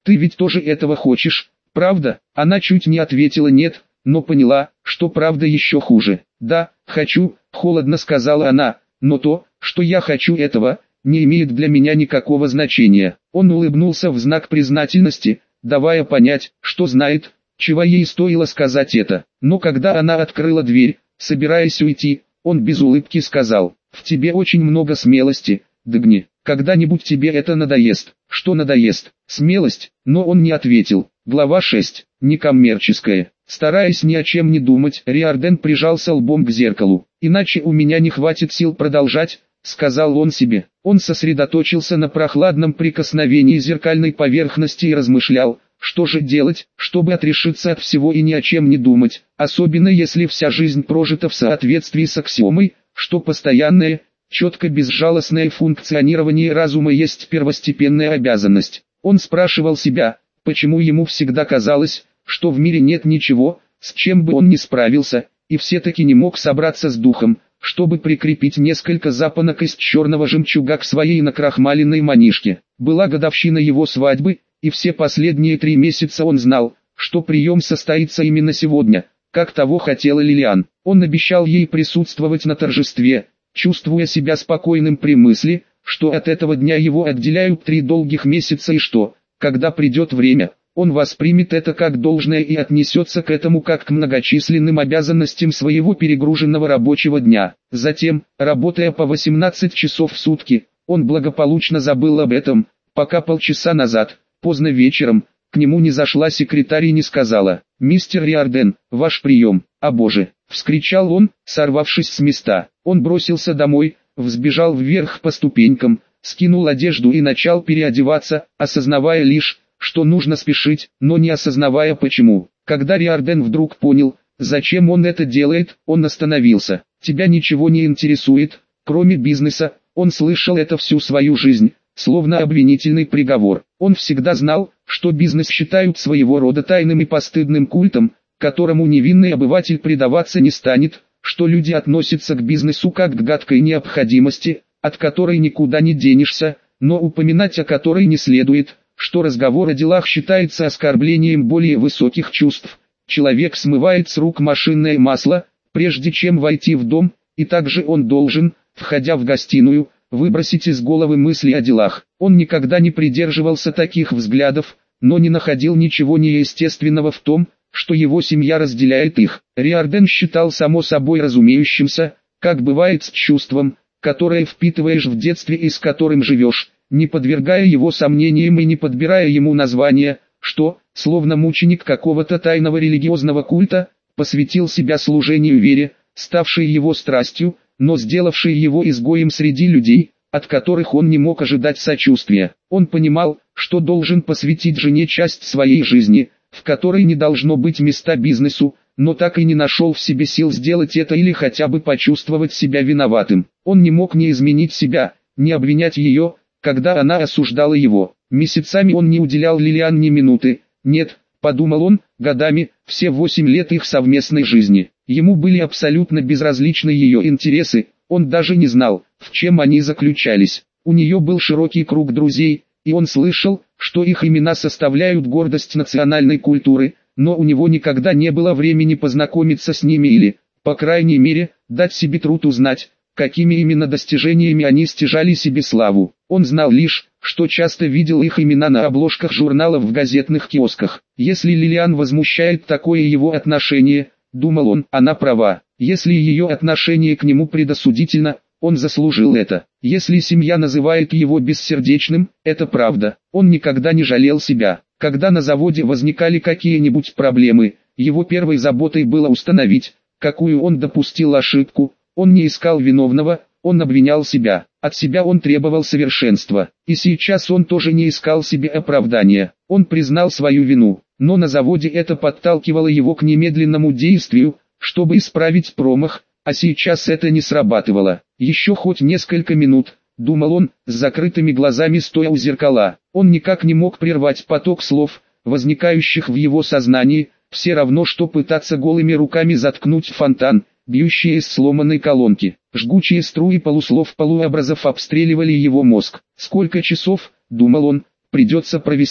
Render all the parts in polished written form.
Ты ведь тоже этого хочешь, правда? Она чуть не ответила нет, но поняла, что правда еще хуже. Да, хочу, холодно сказала она, но то, что я хочу этого, не имеет для меня никакого значения. Он улыбнулся в знак признательности, давая понять, что знает, чего ей стоило сказать это. Но когда она открыла дверь, собираясь уйти, он без улыбки сказал: «В тебе очень много смелости, Дагни. Когда-нибудь тебе это надоест». «Что надоест?» «Смелость». Но он не ответил. Глава 6. Некоммерческая. Стараясь ни о чем не думать, Риордан прижался лбом к зеркалу. «Иначе у меня не хватит сил продолжать», — сказал он себе. Он сосредоточился на прохладном прикосновении зеркальной поверхности и размышлял, что же делать, чтобы отрешиться от всего и ни о чем не думать, особенно если вся жизнь прожита в соответствии с аксиомой, что постоянное, четко безжалостное функционирование разума есть первостепенная обязанность. Он спрашивал себя, почему ему всегда казалось, что в мире нет ничего, с чем бы он не справился, и все-таки не мог собраться с духом, чтобы прикрепить несколько запонок из черного жемчуга к своей накрахмаленной манишке. Была годовщина его свадьбы, и все последние 3 месяца он знал, что прием состоится именно сегодня, как того хотела Лилиан. Он обещал ей присутствовать на торжестве, чувствуя себя спокойным при мысли, что от этого дня его отделяют 3 долгих месяца и что, когда придет время, он воспримет это как должное и отнесется к этому как к многочисленным обязанностям своего перегруженного рабочего дня. Затем, работая по 18 часов в сутки, он благополучно забыл об этом, пока полчаса назад, поздно вечером, к нему не зашла секретарь и не сказала: «Мистер Риордан, ваш прием». «О боже!» — вскричал он, сорвавшись с места. Он бросился домой, взбежал вверх по ступенькам, скинул одежду и начал переодеваться, осознавая лишь, что нужно спешить, но не осознавая почему. Когда Риордан вдруг понял, зачем он это делает, он остановился. «Тебя ничего не интересует, кроме бизнеса», он слышал это всю свою жизнь, словно обвинительный приговор. Он всегда знал, что бизнес считают своего рода тайным и постыдным культом, которому невинный обыватель предаваться не станет, что люди относятся к бизнесу как к гадкой необходимости, от которой никуда не денешься, но упоминать о которой не следует, что разговор о делах считается оскорблением более высоких чувств. Человек смывает с рук машинное масло, прежде чем войти в дом, и также он должен, входя в гостиную, выбросить из головы мысли о делах. Он никогда не придерживался таких взглядов, но не находил ничего неестественного в том, что его семья разделяет их. Риордан считал само собой разумеющимся, как бывает с чувством, которое впитываешь в детстве и с которым живешь, не подвергая его сомнениям и не подбирая ему названия, что, словно мученик какого-то тайного религиозного культа, посвятил себя служению вере, ставшей его страстью, но сделавшей его изгоем среди людей, от которых он не мог ожидать сочувствия. Он понимал, что должен посвятить жене часть своей жизни, в которой не должно быть места бизнесу, но так и не нашел в себе сил сделать это или хотя бы почувствовать себя виноватым. Он не мог не изменить себя, не обвинять ее, когда она осуждала его. Месяцами он не уделял Лилиан ни минуты. Нет, подумал он, годами, все 8 лет их совместной жизни. Ему были абсолютно безразличны ее интересы, он даже не знал, в чем они заключались. У нее был широкий круг друзей, и он слышал, что их имена составляют гордость национальной культуры, но у него никогда не было времени познакомиться с ними или, по крайней мере, дать себе труд узнать, какими именно достижениями они стяжали себе славу. Он знал лишь, что часто видел их имена на обложках журналов в газетных киосках. Если Лилиан возмущает такое его отношение, думал он, она права. Если ее отношение к нему предосудительно, он заслужил это. Если семья называет его бессердечным, это правда. Он никогда не жалел себя. Когда на заводе возникали какие-нибудь проблемы, его первой заботой было установить, какую он допустил ошибку. Он не искал виновного, он обвинял себя. От себя он требовал совершенства. И сейчас он тоже не искал себе оправдания. Он признал свою вину, но на заводе это подталкивало его к немедленному действию, чтобы исправить промах, а сейчас это не срабатывало. Еще хоть несколько минут, думал он, с закрытыми глазами стоя у зеркала. Он никак не мог прервать поток слов, возникающих в его сознании, все равно что пытаться голыми руками заткнуть фонтан, бьющий из сломанной колонки. Жгучие струи полуслов-полуобразов обстреливали его мозг. Сколько часов, думал он, придется провести,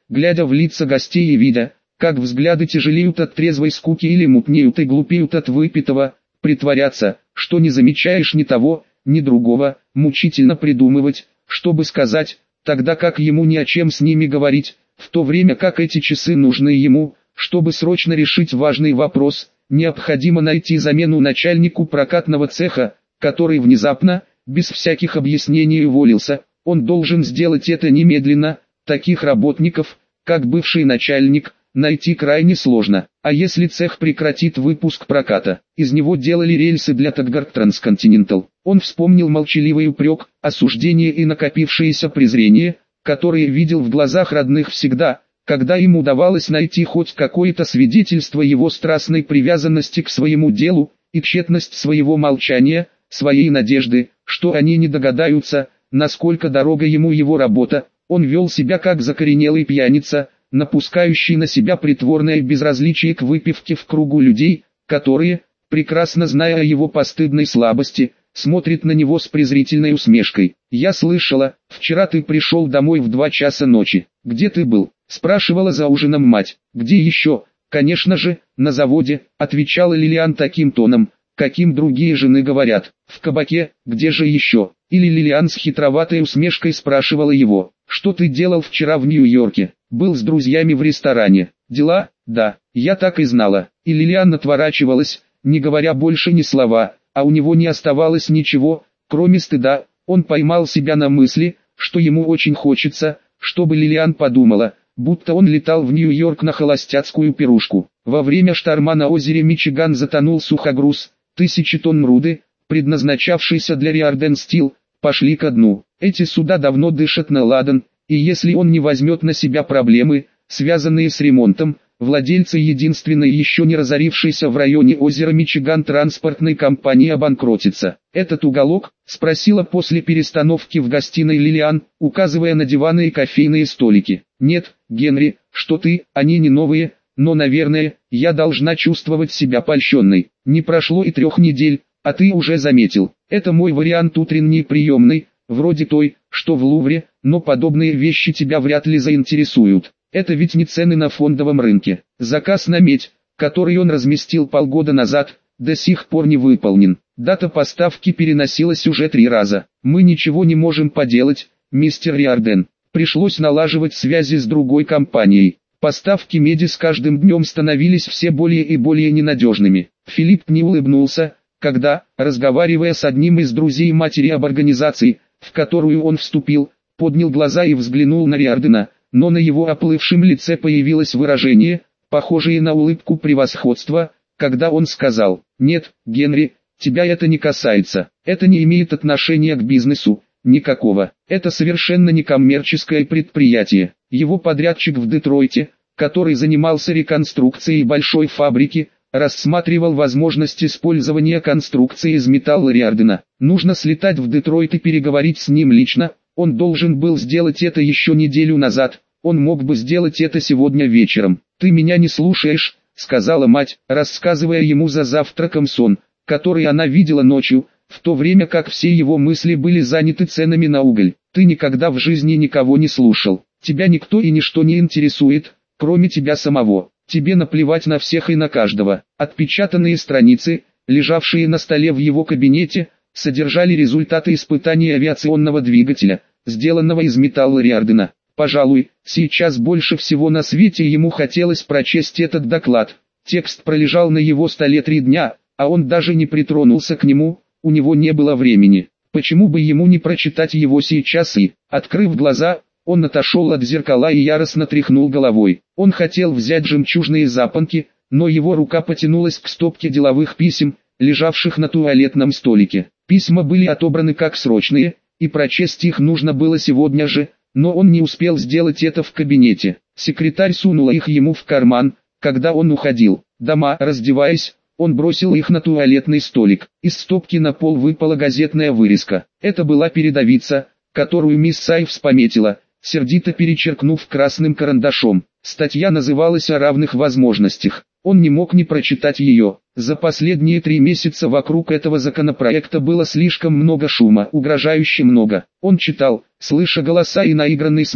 глядя в лица гостей и видя, как взгляды тяжелеют от трезвой скуки или мутнеют и глупеют от выпитого, притворяться, что не замечаешь ни того, ни другого, мучительно придумывать, чтобы сказать, тогда как ему ни о чем с ними говорить, в то время как эти часы нужны ему, чтобы срочно решить важный вопрос, необходимо найти замену начальнику прокатного цеха, который внезапно, без всяких объяснений уволился. Он должен сделать это немедленно. Таких работников, как бывший начальник, найти крайне сложно. А если цех прекратит выпуск проката? Из него делали рельсы для Таггарт Трансконтинентал. Он вспомнил молчаливый упрек, осуждение и накопившееся презрение, которые видел в глазах родных всегда, когда им удавалось найти хоть какое-то свидетельство его страстной привязанности к своему делу, и тщетность своего молчания, своей надежды, что они не догадаются, насколько дорога ему его работа. Он вел себя как закоренелый пьяница, напускающий на себя притворное безразличие к выпивке в кругу людей, которые, прекрасно зная о его постыдной слабости, смотрят на него с презрительной усмешкой. «Я слышала, вчера ты пришел домой в 2 часа ночи. Где ты был?» — спрашивала за ужином мать. «Где еще?» «Конечно же, на заводе», — отвечала Лилиан таким тоном, каким другие жены говорят. «В кабаке, где же еще?» Или Лилиан с хитроватой усмешкой спрашивала его: «Что ты делал вчера в Нью-Йорке?» «Был с друзьями в ресторане». «Дела?» «Да, я так и знала». И Лилиан отворачивалась, не говоря больше ни слова, а у него не оставалось ничего, кроме стыда. Он поймал себя на мысли, что ему очень хочется, чтобы Лилиан подумала, будто он летал в Нью-Йорк на холостяцкую пирушку. Во время шторма на озере Мичиган затонул сухогруз, 1000 тонн руды, предназначавшийся для Риарден Стил, пошли ко дну. Эти суда давно дышат на ладан, и если он не возьмет на себя проблемы, связанные с ремонтом, владельцы единственной еще не разорившейся в районе озера Мичиган транспортной компании обанкротится. «Этот уголок?» — спросила после перестановки в гостиной Лилиан, указывая на диваны и кофейные столики. «Нет, Генри, что ты, они не новые, но, наверное, я должна чувствовать себя польщенной. Не прошло и 3 недель, а ты уже заметил. Это мой вариант утренней приемной, вроде той, что в Лувре, но подобные вещи тебя вряд ли заинтересуют. Это ведь не цены на фондовом рынке. Заказ на медь, который он разместил полгода назад, до сих пор не выполнен. Дата поставки переносилась уже 3 раза. Мы ничего не можем поделать, мистер Риарден. Пришлось налаживать связи с другой компанией. Поставки меди с каждым днем становились все более и более ненадежными. Филипп не улыбнулся, когда, разговаривая с одним из друзей матери об организации, в которую он вступил, поднял глаза и взглянул на Риардена, но на его оплывшем лице появилось выражение, похожее на улыбку превосходства, когда он сказал: «Нет, Генри, тебя это не касается, это не имеет отношения к бизнесу, никакого, это совершенно не коммерческое предприятие». Его подрядчик в Детройте, который занимался реконструкцией большой фабрики, рассматривал возможность использования конструкции из металла Риардена. Нужно слетать в Детройт и переговорить с ним лично. Он должен был сделать это еще неделю назад, он мог бы сделать это сегодня вечером. «Ты меня не слушаешь», — сказала мать, рассказывая ему за завтраком сон, который она видела ночью, в то время как все его мысли были заняты ценами на уголь. «Ты никогда в жизни никого не слушал. Тебя никто и ничто не интересует, кроме тебя самого. Тебе наплевать на всех и на каждого». Отпечатанные страницы, лежавшие на столе в его кабинете, содержали результаты испытаний авиационного двигателя, сделанного из металла Риардена. Пожалуй, сейчас больше всего на свете ему хотелось прочесть этот доклад. Текст пролежал на его столе 3 дня, а он даже не притронулся к нему, у него не было времени. Почему бы ему не прочитать его сейчас? И, открыв глаза, он отошел от зеркала и яростно тряхнул головой. Он хотел взять жемчужные запонки, но его рука потянулась к стопке деловых писем, лежавших на туалетном столике. Письма были отобраны как срочные, и прочесть их нужно было сегодня же, но он не успел сделать это в кабинете. Секретарь сунула их ему в карман, когда он уходил. Дома, раздеваясь, он бросил их на туалетный столик. Из стопки на пол выпала газетная вырезка. Это была передовица, которую мисс Сайвс пометила, сердито перечеркнув красным карандашом. Статья называлась «О равных возможностях». Он не мог не прочитать ее. За последние 3 месяца вокруг этого законопроекта было слишком много шума, угрожающе много. Он читал, слыша голоса и наигранный смех,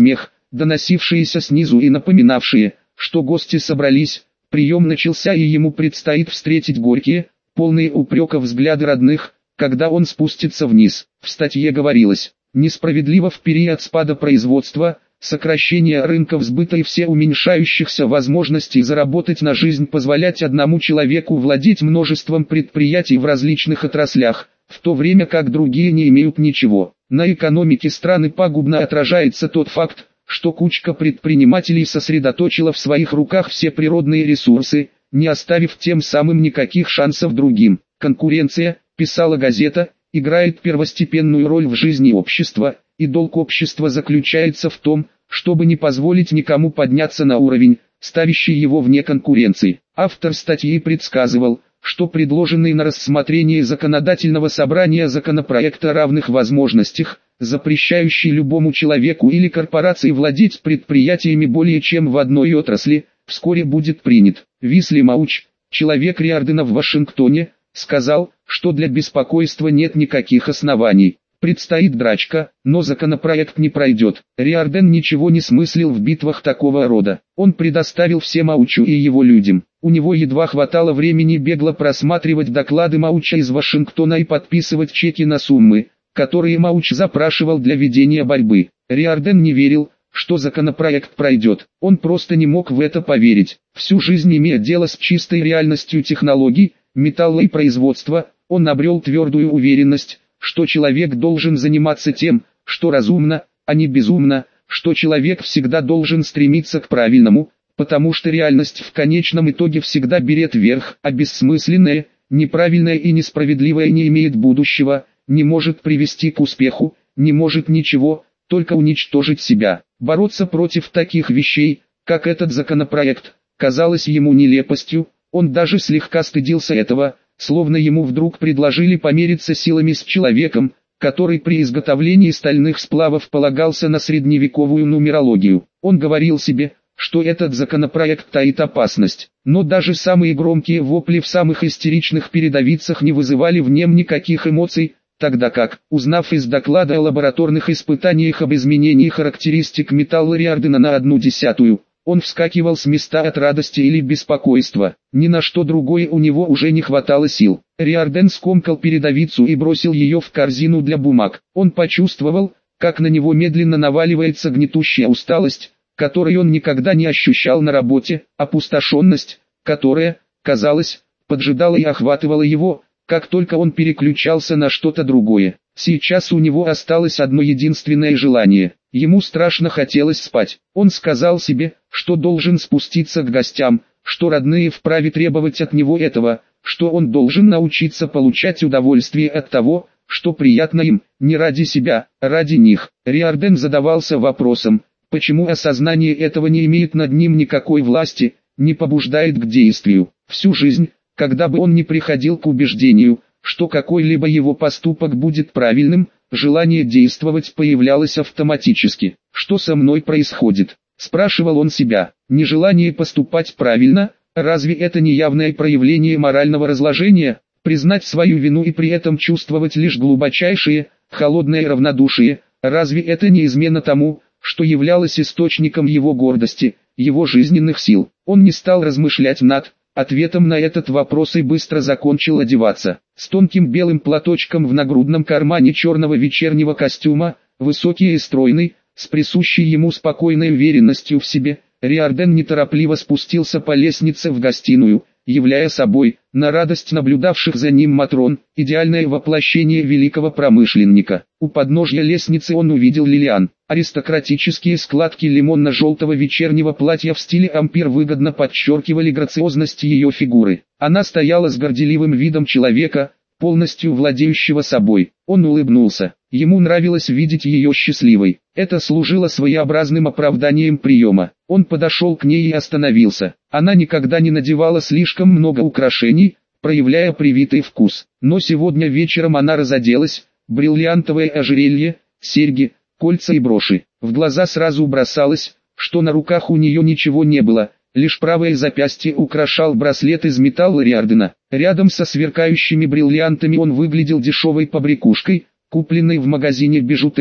доносившиеся снизу и напоминавшие, что гости собрались. Прием начался, и ему предстоит встретить горькие, полные упреков взгляды родных, когда он спустится вниз. В статье говорилось: несправедливо в период спада производства, сокращения рынков сбыта и все уменьшающихся возможностей заработать на жизнь позволять одному человеку владеть множеством предприятий в различных отраслях, в то время как другие не имеют ничего. На экономике страны пагубно отражается тот факт, что кучка предпринимателей сосредоточила в своих руках все природные ресурсы, не оставив тем самым никаких шансов другим. Конкуренция, писала газета, играет первостепенную роль в жизни общества, и долг общества заключается в том, чтобы не позволить никому подняться на уровень, ставящий его вне конкуренции. Автор статьи предсказывал, что предложенный на рассмотрение законодательного собрания законопроект о равных возможностях, запрещающий любому человеку или корпорации владеть предприятиями более чем в одной отрасли, вскоре будет принят. Висли Мауч, человек Риордана в Вашингтоне, сказал, что для беспокойства нет никаких оснований. Предстоит драчка, но законопроект не пройдет. Риордан ничего не смыслил в битвах такого рода. Он предоставил все Маучу и его людям. У него едва хватало времени бегло просматривать доклады Мауча из Вашингтона и подписывать чеки на суммы, которые Мауч запрашивал для ведения борьбы. Риордан не верил, что законопроект пройдет. Он просто не мог в это поверить. Всю жизнь имея дело с чистой реальностью технологий, металла и производства, он обрел твердую уверенность, что человек должен заниматься тем, что разумно, а не безумно, что человек всегда должен стремиться к правильному, потому что реальность в конечном итоге всегда берет верх, а бессмысленное, неправильное и несправедливое не имеет будущего, не может привести к успеху, не может ничего, только уничтожить себя. Бороться против таких вещей, как этот законопроект, казалось ему нелепостью, он даже слегка стыдился этого, словно ему вдруг предложили помериться силами с человеком, который при изготовлении стальных сплавов полагался на средневековую нумерологию. Он говорил себе, что этот законопроект таит опасность, но даже самые громкие вопли в самых истеричных передовицах не вызывали в нем никаких эмоций, тогда как, узнав из доклада о лабораторных испытаниях об изменении характеристик металла Риордана на 1/10, он вскакивал с места от радости или беспокойства. Ни на что другое у него уже не хватало сил. Риордан скомкал передовицу и бросил ее в корзину для бумаг. Он почувствовал, как на него медленно наваливается гнетущая усталость, которой он никогда не ощущал на работе, опустошенность, которая, казалось, поджидала и охватывала его, как только он переключался на что-то другое. Сейчас у него осталось одно единственное желание. Ему страшно хотелось спать. Он сказал себе, что должен спуститься к гостям, что родные вправе требовать от него этого, что он должен научиться получать удовольствие от того, что приятно им, не ради себя, а ради них. Риордан задавался вопросом, почему осознание этого не имеет над ним никакой власти, не побуждает к действию. Всю жизнь, когда бы он ни приходил к убеждению, что какой-либо его поступок будет правильным, желание действовать появлялось автоматически. «Что со мной происходит?» – спрашивал он себя. Нежелание поступать правильно, разве это не явное проявление морального разложения? Признать свою вину и при этом чувствовать лишь глубочайшее, холодное равнодушие, разве это не измена тому, что являлось источником его гордости, его жизненных сил? Он не стал размышлять над ответом на этот вопрос и быстро закончил одеваться. С тонким белым платочком в нагрудном кармане черного вечернего костюма, высокий и стройный, с присущей ему спокойной уверенностью в себе, Риордан неторопливо спустился по лестнице в гостиную, являя собой, на радость наблюдавших за ним матрон, идеальное воплощение великого промышленника. У подножья лестницы он увидел Лилиан. Аристократические складки лимонно-желтого вечернего платья в стиле ампир выгодно подчеркивали грациозность ее фигуры. Она стояла с горделивым видом человека, полностью владеющего собой. Он улыбнулся. Ему нравилось видеть ее счастливой. Это служило своеобразным оправданием приема. Он подошел к ней и остановился. Она никогда не надевала слишком много украшений, проявляя привитый вкус. Но сегодня вечером она разоделась, бриллиантовое ожерелье, серьги, кольца и броши. В глаза сразу бросалось, что на руках у нее ничего не было, лишь правое запястье украшал браслет из металла Риордана. Рядом со сверкающими бриллиантами он выглядел дешевой побрякушкой, купленной в магазине бижутерии.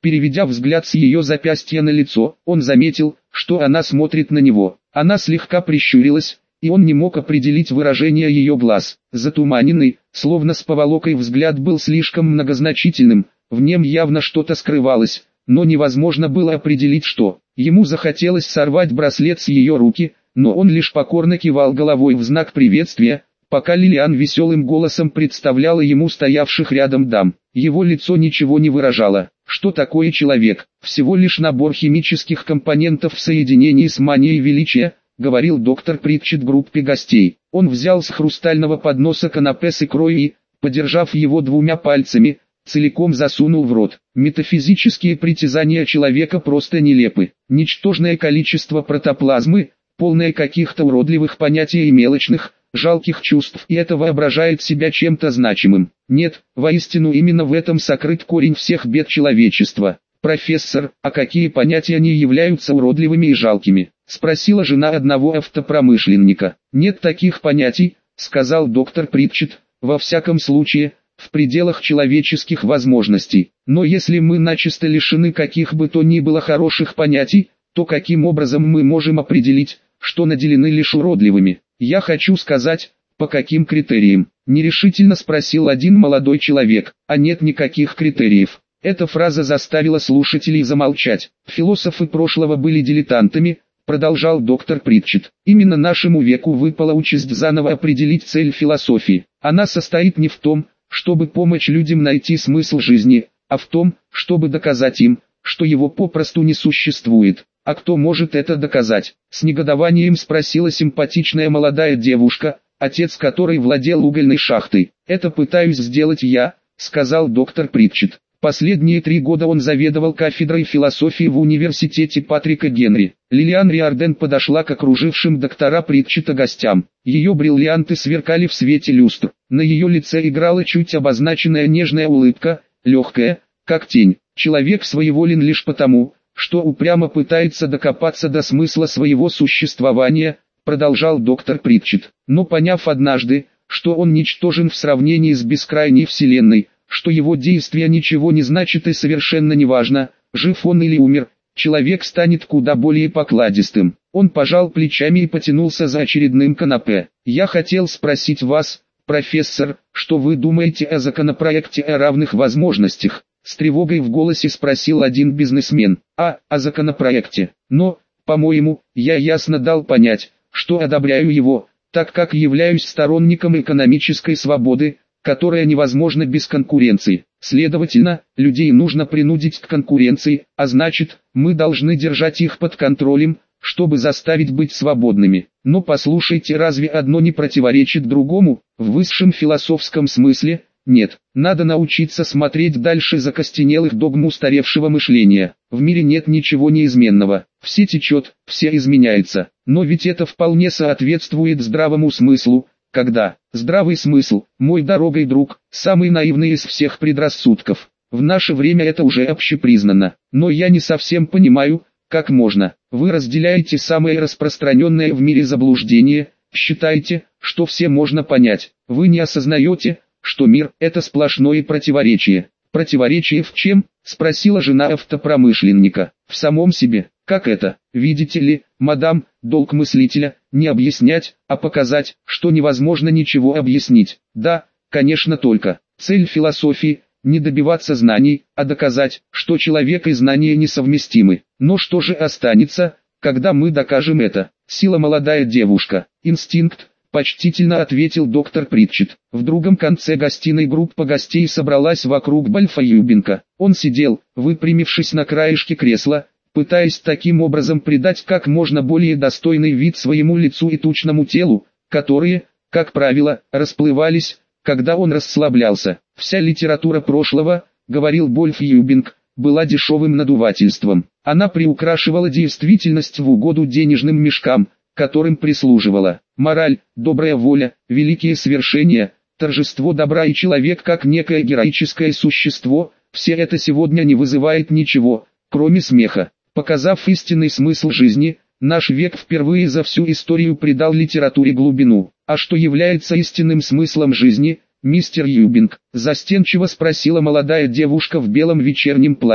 Переведя взгляд с ее запястья на лицо, он заметил, что она смотрит на него. Она слегка прищурилась, и он не мог определить выражение ее глаз. Затуманенный, словно с поволокой взгляд был слишком многозначительным, в нем явно что-то скрывалось, но невозможно было определить что. Ему захотелось сорвать браслет с ее руки, но он лишь покорно кивал головой в знак приветствия, пока Лилиан веселым голосом представляла ему стоявших рядом дам. Его лицо ничего не выражало. Что такое человек? Всего лишь набор химических компонентов в соединении с манией величия, говорил доктор Притчет группе гостей. Он взял с хрустального подноса канапе с икрой и, подержав его двумя пальцами, целиком засунул в рот. Метафизические притязания человека просто нелепы. Ничтожное количество протоплазмы, полное каких-то уродливых понятий и мелочных, жалких чувств, и это воображает себя чем-то значимым. Нет, воистину именно в этом сокрыт корень всех бед человечества. «Профессор, а какие понятия не являются уродливыми и жалкими?» — спросила жена одного автопромышленника. «Нет таких понятий», — сказал доктор Притчет, — «во всяком случае, в пределах человеческих возможностей. Но если мы начисто лишены каких бы то ни было хороших понятий, то каким образом мы можем определить, что наделены лишь уродливыми? Я хочу сказать, по каким критериям?» — нерешительно спросил один молодой человек. «А нет никаких критериев». Эта фраза заставила слушателей замолчать. «Философы прошлого были дилетантами», — продолжал доктор Притчет. «Именно нашему веку выпала участь заново определить цель философии. Она состоит не в том, чтобы помочь людям найти смысл жизни, а в том, чтобы доказать им, что его попросту не существует. А кто может это доказать?» — с негодованием спросила симпатичная молодая девушка, отец которой владел угольной шахтой. «Это пытаюсь сделать я», — сказал доктор Притчет. Последние 3 года он заведовал кафедрой философии в университете Патрика Генри. Лилиан Риорден подошла к окружившим доктора Притчета гостям. Ее бриллианты сверкали в свете люстр. На ее лице играла чуть обозначенная нежная улыбка, легкая, как тень. Человек своеволен лишь потому, что упрямо пытается докопаться до смысла своего существования, продолжал доктор Притчет. Но поняв однажды, что он ничтожен в сравнении с бескрайней вселенной, что его действия ничего не значат и совершенно неважно, жив он или умер, человек станет куда более покладистым. Он пожал плечами и потянулся за очередным канапе. «Я хотел спросить вас, профессор, что вы думаете о законопроекте о равных возможностях?» С тревогой в голосе спросил один бизнесмен. О законопроекте. Но, по-моему, я ясно дал понять, что одобряю его, так как являюсь сторонником экономической свободы, которая невозможна без конкуренции. Следовательно, людей нужно принудить к конкуренции, а значит, мы должны держать их под контролем, чтобы заставить быть свободными. Но послушайте, разве одно не противоречит другому? В высшем философском смысле – нет. Надо научиться смотреть дальше закостенелых догм устаревшего мышления. В мире нет ничего неизменного. Все течет, все изменяется. Но ведь это вполне соответствует здравому смыслу, когда здравый смысл, мой дорогой друг, самый наивный из всех предрассудков. В наше время это уже общепризнано. Но я не совсем понимаю, как можно. Вы разделяете самое распространенное в мире заблуждение, считаете, что все можно понять. Вы не осознаете, что мир – это сплошное противоречие. «Противоречие в чем?» – спросила жена автопромышленника. «В самом себе. Как это? Видите ли, мадам, долг мыслителя – не объяснять, а показать, что невозможно ничего объяснить. Да, конечно, только. Цель философии – не добиваться знаний, а доказать, что человек и знания несовместимы. Но что же останется, когда мы докажем это? Сила, молодая девушка, инстинкт», — почтительно ответил доктор Притчет. В другом конце гостиной группа гостей собралась вокруг Бальфа Юбинка. Он сидел, выпрямившись на краешке кресла, пытаясь таким образом придать как можно более достойный вид своему лицу и тучному телу, которые, как правило, расплывались, когда он расслаблялся. «Вся литература прошлого, — говорил Больф Юбинг, — была дешевым надувательством. Она приукрашивала действительность в угоду денежным мешкам, которым прислуживала. Мораль, добрая воля, великие свершения, торжество добра и человек как некое героическое существо — все это сегодня не вызывает ничего, кроме смеха. Показав истинный смысл жизни, наш век впервые за всю историю придал литературе глубину. А что является истинным смыслом жизни, мистер Юбинг?» — застенчиво спросила молодая девушка в белом вечернем платье.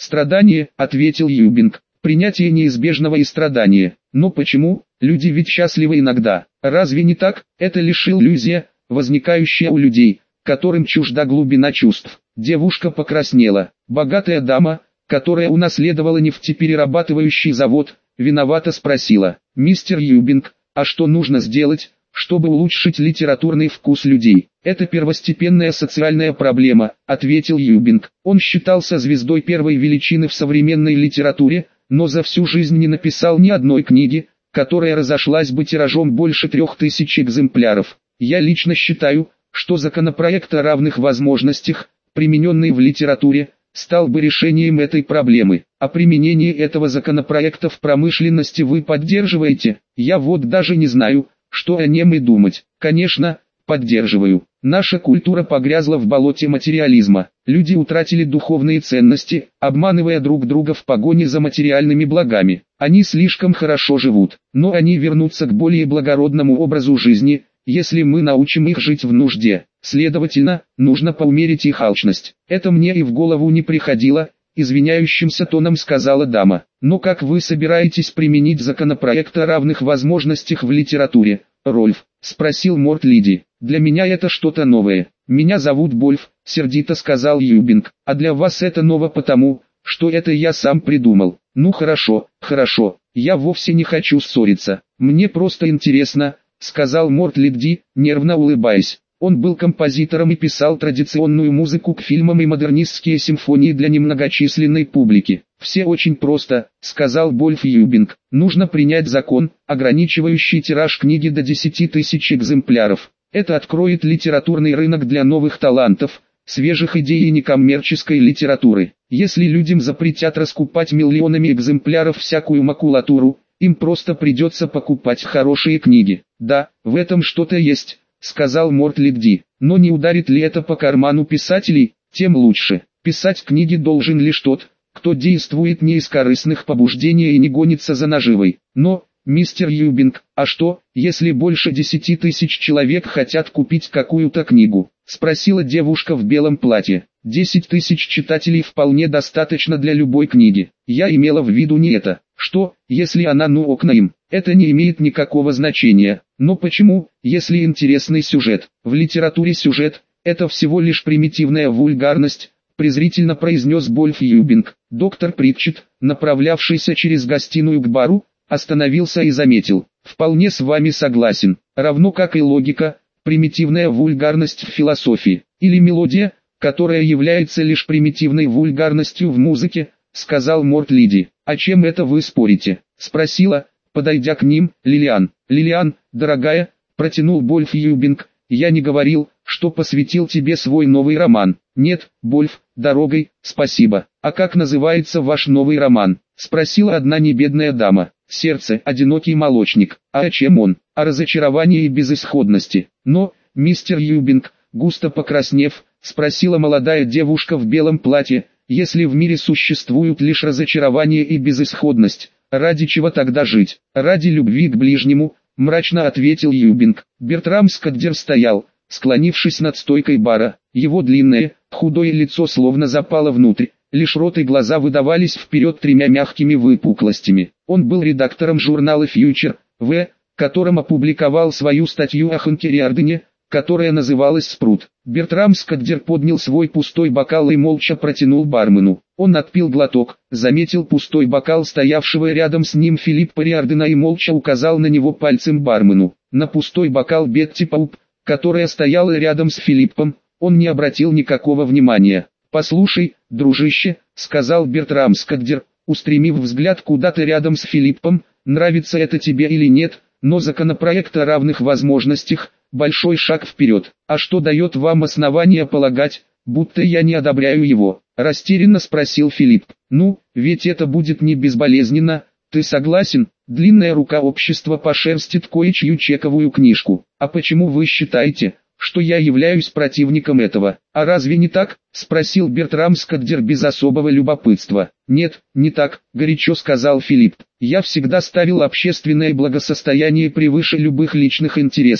«Страдание», — ответил Юбинг. «Принятие неизбежного и страдания. Но почему? Люди ведь счастливы иногда. Разве не так? Это лишь иллюзия, возникающая у людей, которым чужда глубина чувств». Девушка покраснела. Богатая дама, которая унаследовала нефтеперерабатывающий завод, виновато спросила: «Мистер Юбинг, а что нужно сделать, чтобы улучшить литературный вкус людей?» «Это первостепенная социальная проблема», — ответил Юбинг. Он считался звездой первой величины в современной литературе, но за всю жизнь не написал ни одной книги, которая разошлась бы тиражом больше 3000 экземпляров. «Я лично считаю, что законопроект о равных возможностях, примененный в литературе, стал бы решением этой проблемы. А применение этого законопроекта в промышленности вы поддерживаете? Я вот даже не знаю, что о нем и думать». «Конечно, поддерживаю. Наша культура погрязла в болоте материализма. Люди утратили духовные ценности, обманывая друг друга в погоне за материальными благами. Они слишком хорошо живут, но они вернутся к более благородному образу жизни, если мы научим их жить в нужде. Следовательно, нужно поумерить их алчность». «Это мне и в голову не приходило», — извиняющимся тоном сказала дама. «Но как вы собираетесь применить законопроект о равных возможностях в литературе, Рольф?» — спросил Мортлиди. «Для меня это что-то новое. Меня зовут Больф», — сердито сказал Юбинг. «А для вас это ново потому, что это я сам придумал». «Ну хорошо, хорошо, я вовсе не хочу ссориться. Мне просто интересно», — сказал Мортлиди, нервно улыбаясь. Он был композитором и писал традиционную музыку к фильмам и модернистские симфонии для немногочисленной публики. «Все очень просто», — сказал Больф Юбинг. «Нужно принять закон, ограничивающий тираж книги до 10 тысяч экземпляров. Это откроет литературный рынок для новых талантов, свежих идей и некоммерческой литературы. Если людям запретят раскупать миллионами экземпляров всякую макулатуру, им просто придется покупать хорошие книги». «Да, в этом что-то есть», — сказал Мортлиди. «Но не ударит ли это по карману писателей? Тем лучше. Писать книги должен лишь тот, кто действует не из корыстных побуждений и не гонится за наживой. Но, мистер Юбинг, а что, если больше 10 тысяч человек хотят купить какую-то книгу?» — спросила девушка в белом платье. 10 тысяч читателей вполне достаточно для любой книги. Я имела в виду не это. Что, если она окна им? Это не имеет никакого значения. Но почему, если интересный сюжет? В литературе сюжет – это всего лишь примитивная вульгарность, презрительно произнес Больф Юбинг. Доктор Притчет, направлявшийся через гостиную к бару, остановился и заметил: «Вполне с вами согласен, равно как и логика, примитивная вульгарность в философии, или мелодия, которая является лишь примитивной вульгарностью в музыке», — сказал Мортлиди. «О чем это вы спорите?» — спросила, подойдя к ним, Лилиан. «Лилиан, дорогая», — протянул Больф Юбинг, — «я не говорил, что посвятил тебе свой новый роман». «Нет, Больф, дорогой, спасибо. А как называется ваш новый роман?» — спросила одна небедная дама. «Сердце, одинокий молочник». «А о чем он?» «О разочаровании и безысходности». «Но, мистер Юбинг», густо покраснев, спросила молодая девушка в белом платье, «если в мире существуют лишь разочарование и безысходность, ради чего тогда жить?» «Ради любви к ближнему», мрачно ответил Юбинг. Бертрам Скаддер стоял, склонившись над стойкой бара. Его длинное, худое лицо словно запало внутрь, лишь рот и глаза выдавались вперед тремя мягкими выпуклостями. Он был редактором журнала «Фьючер», в котором опубликовал свою статью о Хэнке Риордане, которая называлась «Спрут». Бертрам Скаддер поднял свой пустой бокал и молча протянул бармену. Он отпил глоток, заметил пустой бокал стоявшего рядом с ним Филиппа Риордана и молча указал на него пальцем бармену. На пустой бокал Бетти Пауп, которая стояла рядом с Филиппом, он не обратил никакого внимания. «Послушай, дружище», — сказал Бертрам Скаддер, устремив взгляд куда-то рядом с Филиппом, «нравится это тебе или нет, но законопроект о равных возможностях — большой шаг вперед. А что дает вам основание полагать, будто я не одобряю его?» — растерянно спросил Филипп. «Ну, ведь это будет не безболезненно, ты согласен? Длинная рука общества пошерстит кое-чью чековую книжку. А почему вы считаете, что я являюсь противником этого? А разве не так?» — спросил Бертрам Скаддер без особого любопытства. «Нет, не так», — горячо сказал Филипп. «Я всегда ставил общественное благосостояние превыше любых личных интересов.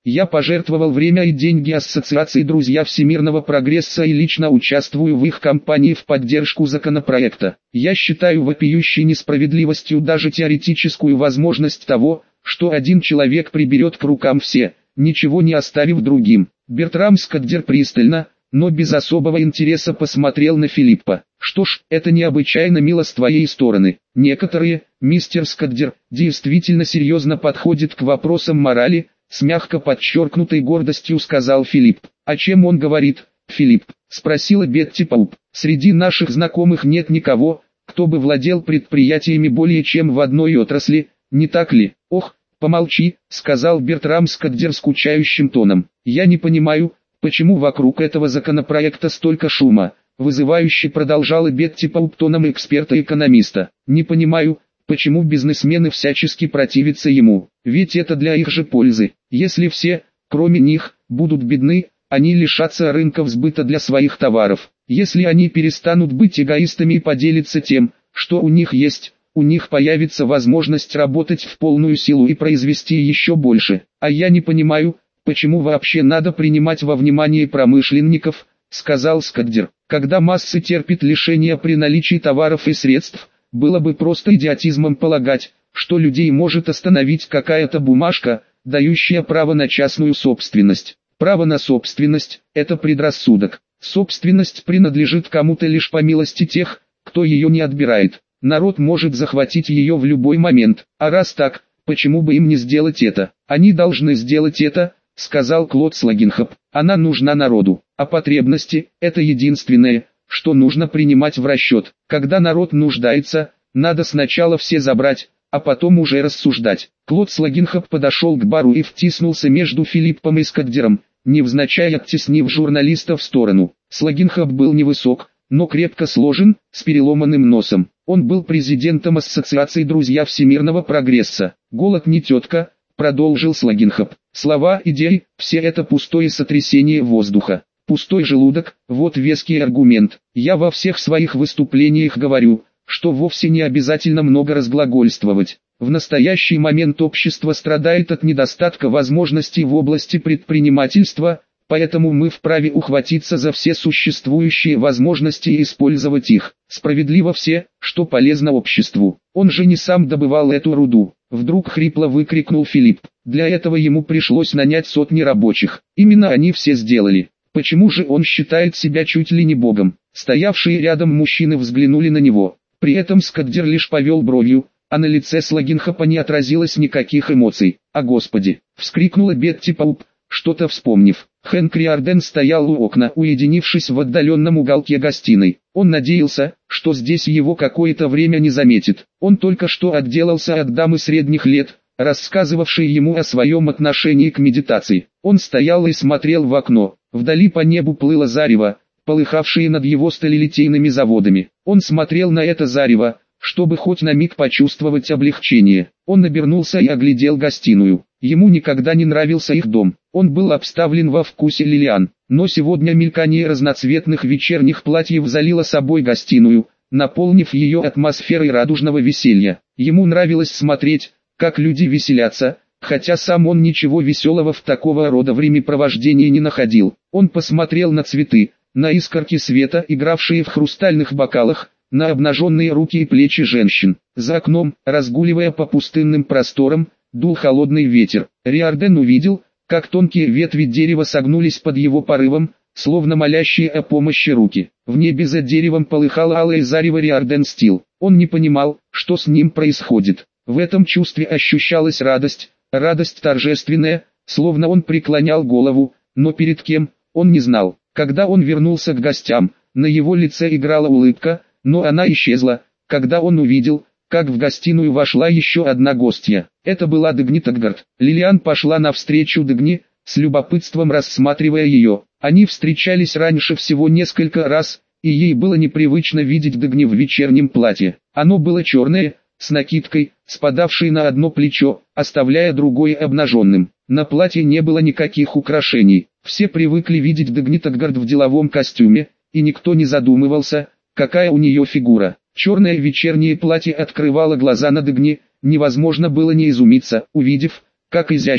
Я пожертвовал время и деньги Ассоциации «Друзья всемирного прогресса» и лично участвую в их кампании в поддержку законопроекта. Я считаю вопиющей несправедливостью даже теоретическую возможность того, что один человек приберет к рукам все, ничего не оставив другим. Бертрам Скаддер пристально, но без особого интереса посмотрел на Филиппа. Что ж, это необычайно мило с твоей стороны. Некоторые, мистер Скаддер, действительно серьезно подходят к вопросам морали, с мягко подчеркнутой гордостью сказал Филипп. «О чем он говорит, Филипп?» — спросила Бетти Пауп. «Среди наших знакомых нет никого, кто бы владел предприятиями более чем в одной отрасли, не так ли?» «Ох, помолчи», — сказал Бертрам Скаддер скучающим тоном. «Я не понимаю, почему вокруг этого законопроекта столько шума», — вызывающе продолжала Бетти Пауп тоном эксперта-экономиста. «Не понимаю, почему бизнесмены всячески противятся ему, ведь это для их же пользы. Если все, кроме них, будут бедны, они лишатся рынков сбыта для своих товаров. Если они перестанут быть эгоистами и поделятся тем, что у них есть, у них появится возможность работать в полную силу и произвести еще больше. А я не понимаю, почему вообще надо принимать во внимание промышленников», — сказал Скаддер. «Когда массы терпят лишения при наличии товаров и средств, было бы просто идиотизмом полагать, что людей может остановить какая-то бумажка, дающая право на частную собственность. Право на собственность – это предрассудок. Собственность принадлежит кому-то лишь по милости тех, кто ее не отбирает. Народ может захватить ее в любой момент. А раз так, почему бы им не сделать это? Они должны сделать это, сказал Клод Слагинхоп. Она нужна народу, а потребности – это единственное, что нужно принимать в расчет. Когда народ нуждается, надо сначала все забрать, а потом уже рассуждать. Клод Слагинхоп подошел к бару и втиснулся между Филиппом и Скаддером, невзначай оттеснив журналиста в сторону. Слагинхоп был невысок, но крепко сложен, с переломанным носом. Он был президентом Ассоциации «Друзья всемирного прогресса». «Голод не тетка», продолжил Слагинхоп. «Слова, идеи, все это пустое сотрясение воздуха. Пустой желудок – вот веский аргумент. Я во всех своих выступлениях говорю, что вовсе не обязательно много разглагольствовать. В настоящий момент общество страдает от недостатка возможностей в области предпринимательства, поэтому мы вправе ухватиться за все существующие возможности и использовать их. Справедливо все, что полезно обществу. Он же не сам добывал эту руду», — вдруг хрипло выкрикнул Филипп. «Для этого ему пришлось нанять сотни рабочих. Именно они все сделали. Почему же он считает себя чуть ли не богом?» Стоявшие рядом мужчины взглянули на него. При этом Скаддер лишь повел бровью, а на лице Слагинхопа не отразилось никаких эмоций. «О Господи!» — вскрикнула Бетти Пауп, что-то вспомнив. Хэнк Риарден стоял у окна, уединившись в отдаленном уголке гостиной. Он надеялся, что здесь его какое-то время не заметит. Он только что отделался от дамы средних лет, рассказывавшей ему о своем отношении к медитации. Он стоял и смотрел в окно. Вдали по небу плыло зарево, полыхавшие над его сталелитейными заводами. Он смотрел на это зарево, чтобы хоть на миг почувствовать облегчение. Он обернулся и оглядел гостиную. Ему никогда не нравился их дом. Он был обставлен во вкусе Лилиан. Но сегодня мелькание разноцветных вечерних платьев залило собой гостиную, наполнив ее атмосферой радужного веселья. Ему нравилось смотреть, как люди веселятся, хотя сам он ничего веселого в такого рода времяпровождении не находил. Он посмотрел на цветы, на искорки света, игравшие в хрустальных бокалах, на обнаженные руки и плечи женщин. За окном, разгуливая по пустынным просторам, дул холодный ветер. Риарден увидел, как тонкие ветви дерева согнулись под его порывом, словно молящие о помощи руки. В небе за деревом полыхало алое зарево Риарден Стил. Он не понимал, что с ним происходит. В этом чувстве ощущалась радость, радость торжественная, словно он преклонял голову, но перед кем, он не знал. Когда он вернулся к гостям, на его лице играла улыбка, но она исчезла, когда он увидел, как в гостиную вошла еще одна гостья. Это была Дагни Таггард. Лилиан пошла навстречу Дагни, с любопытством рассматривая ее. Они встречались раньше всего несколько раз, и ей было непривычно видеть Дагни в вечернем платье. Оно было черное, с накидкой, спадавшей на одно плечо, оставляя другое обнаженным. На платье не было никаких украшений. Все привыкли видеть Дагни Таггард в деловом костюме, и никто не задумывался, какая у нее фигура. Черное вечернее платье открывало глаза на Дагни, невозможно было не изумиться, увидев, как изящны,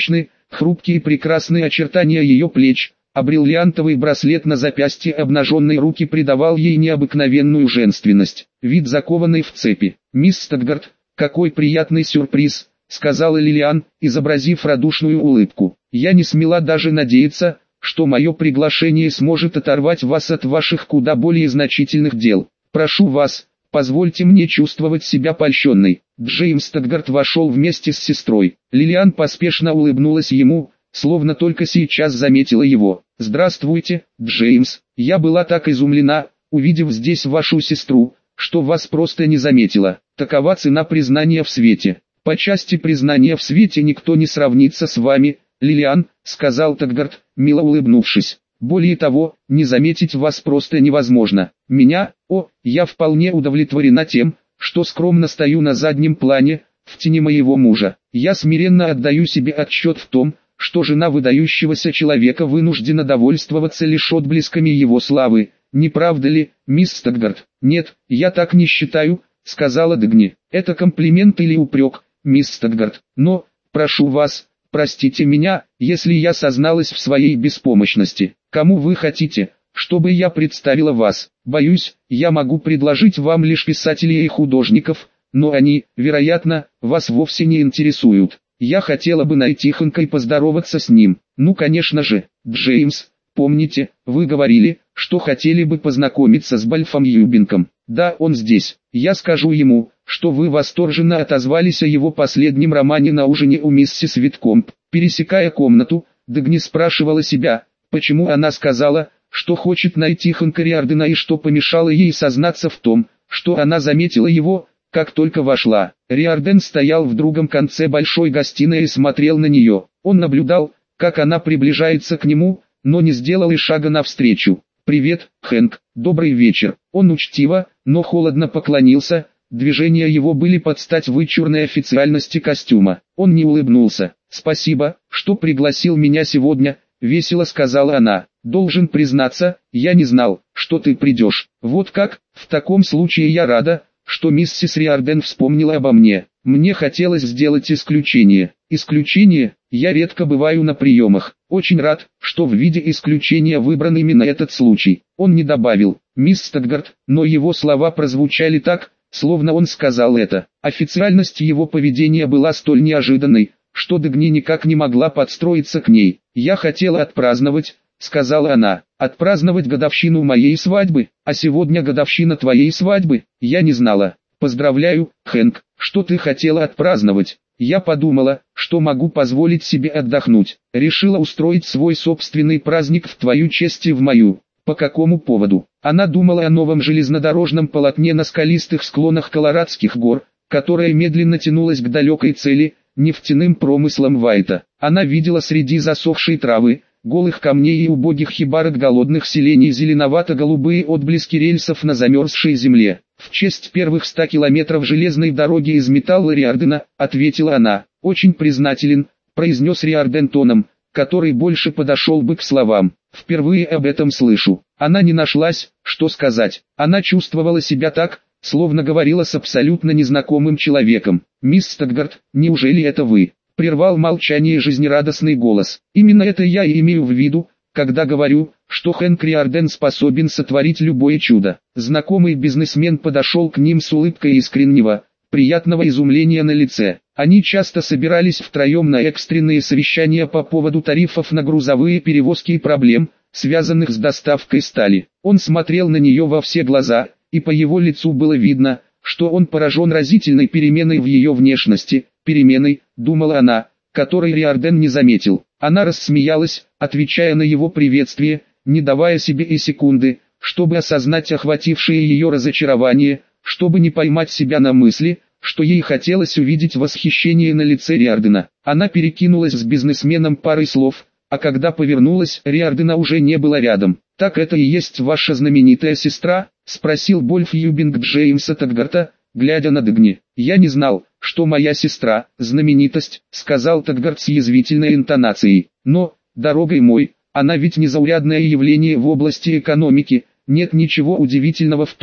хрупкие прекрасные очертания ее плеч, а бриллиантовый браслет на запястье обнаженной руки придавал ей необыкновенную женственность. Вид закованной в цепи. «Мисс Статгард, какой приятный сюрприз», — сказала Лилиан, изобразив радушную улыбку. «Я не смела даже надеяться, что мое приглашение сможет оторвать вас от ваших куда более значительных дел. Прошу вас, позвольте мне чувствовать себя польщенной». Джеймс Статгард вошел вместе с сестрой. Лилиан поспешно улыбнулась ему, словно только сейчас заметила его. «Здравствуйте, Джеймс. Я была так изумлена, увидев здесь вашу сестру, что вас просто не заметила. Такова цена признания в свете. По части признания в свете никто не сравнится с вами, Лилиан», — сказал Статгард, мило улыбнувшись. «Более того, не заметить вас просто невозможно. Меня, я вполне удовлетворена тем, что скромно стою на заднем плане, в тени моего мужа. Я смиренно отдаю себе отчет в том, что жена выдающегося человека вынуждена довольствоваться лишь отблесками его славы. Не правда ли, мисс Статгард?» «Нет, я так не считаю», — сказала Дагни. «Это комплимент или упрек, мисс Статгард? Но, прошу вас, простите меня, если я созналась в своей беспомощности. Кому вы хотите, чтобы я представила вас? Боюсь, я могу предложить вам лишь писателей и художников, но они, вероятно, вас вовсе не интересуют. Я хотела бы найти Хэнка и поздороваться с ним. Ну, конечно же, Джеймс, помните, вы говорили, что хотели бы познакомиться с Бальфом Юбинком. Да, он здесь. Я скажу ему, что вы восторженно отозвались о его последнем романе на ужине у миссис Виткомп». Пересекая комнату, Дагни спрашивала себя, почему она сказала, что хочет найти Хэнка Риардена и что помешало ей сознаться в том, что она заметила его, как только вошла. Риарден стоял в другом конце большой гостиной и смотрел на нее. Он наблюдал, как она приближается к нему, но не сделал и шага навстречу. «Привет, Хэнк, добрый вечер». Он учтиво, но холодно поклонился, движения его были под стать вычурной официальности костюма. Он не улыбнулся. «Спасибо, что пригласил меня сегодня», — весело сказала она. «Должен признаться, я не знал, что ты придешь». «Вот как? В таком случае я рада, что миссис Риарден вспомнила обо мне. Мне хотелось сделать исключение». «Исключение? Я редко бываю на приемах. Очень рад, что в виде исключения выбран именно этот случай». Он не добавил «мисс Статгард», но его слова прозвучали так, словно он сказал это. Официальность его поведения была столь неожиданной, что Дагни никак не могла подстроиться к ней. «Я хотела отпраздновать», — сказала она, — «отпраздновать годовщину моей свадьбы, а сегодня годовщина твоей свадьбы. Я не знала. Поздравляю, Хэнк, что ты хотела отпраздновать. Я подумала, что могу позволить себе отдохнуть. Решила устроить свой собственный праздник в твою честь и в мою». «По какому поводу?» Она думала о новом железнодорожном полотне на скалистых склонах Колорадских гор, которое медленно тянулось к далекой цели, нефтяным промыслом Вайта. Она видела среди засохшей травы, голых камней и убогих хибарок голодных селений зеленовато-голубые отблески рельсов на замерзшей земле. «В честь первых 100 километров железной дороги из металла Риардена», — ответила она. «Очень признателен», — произнес Риарден тоном, который больше подошел бы к словам. «Впервые об этом слышу». Она не нашлась, что сказать. Она чувствовала себя так, словно говорила с абсолютно незнакомым человеком. «Мисс Статгард, неужели это вы?» — прервал молчание жизнерадостный голос. «Именно это я и имею в виду, когда говорю, что Хэнк Риарден способен сотворить любое чудо». Знакомый бизнесмен подошел к ним с улыбкой искреннего, приятного изумления на лице. Они часто собирались втроем на экстренные совещания по поводу тарифов на грузовые перевозки и проблем, связанных с доставкой стали. Он смотрел на нее во все глаза, и по его лицу было видно, что он поражен разительной переменой в ее внешности, переменой, думала она, которой Риарден не заметил. Она рассмеялась, отвечая на его приветствие, не давая себе и секунды, чтобы осознать охватившее ее разочарование, чтобы не поймать себя на мысли, что ей хотелось увидеть восхищение на лице Риардена. Она перекинулась с бизнесменом парой слов, а когда повернулась, Риардена уже не было рядом. «Так это и есть ваша знаменитая сестра?» — спросил Больф Юбинг Джеймса Статгарта, глядя на Дагни. «Я не знал, что моя сестра — знаменитость», — сказал Статгарт с язвительной интонацией. «Но, дорогой мой, она ведь незаурядное явление в области экономики. Нет ничего удивительного в том,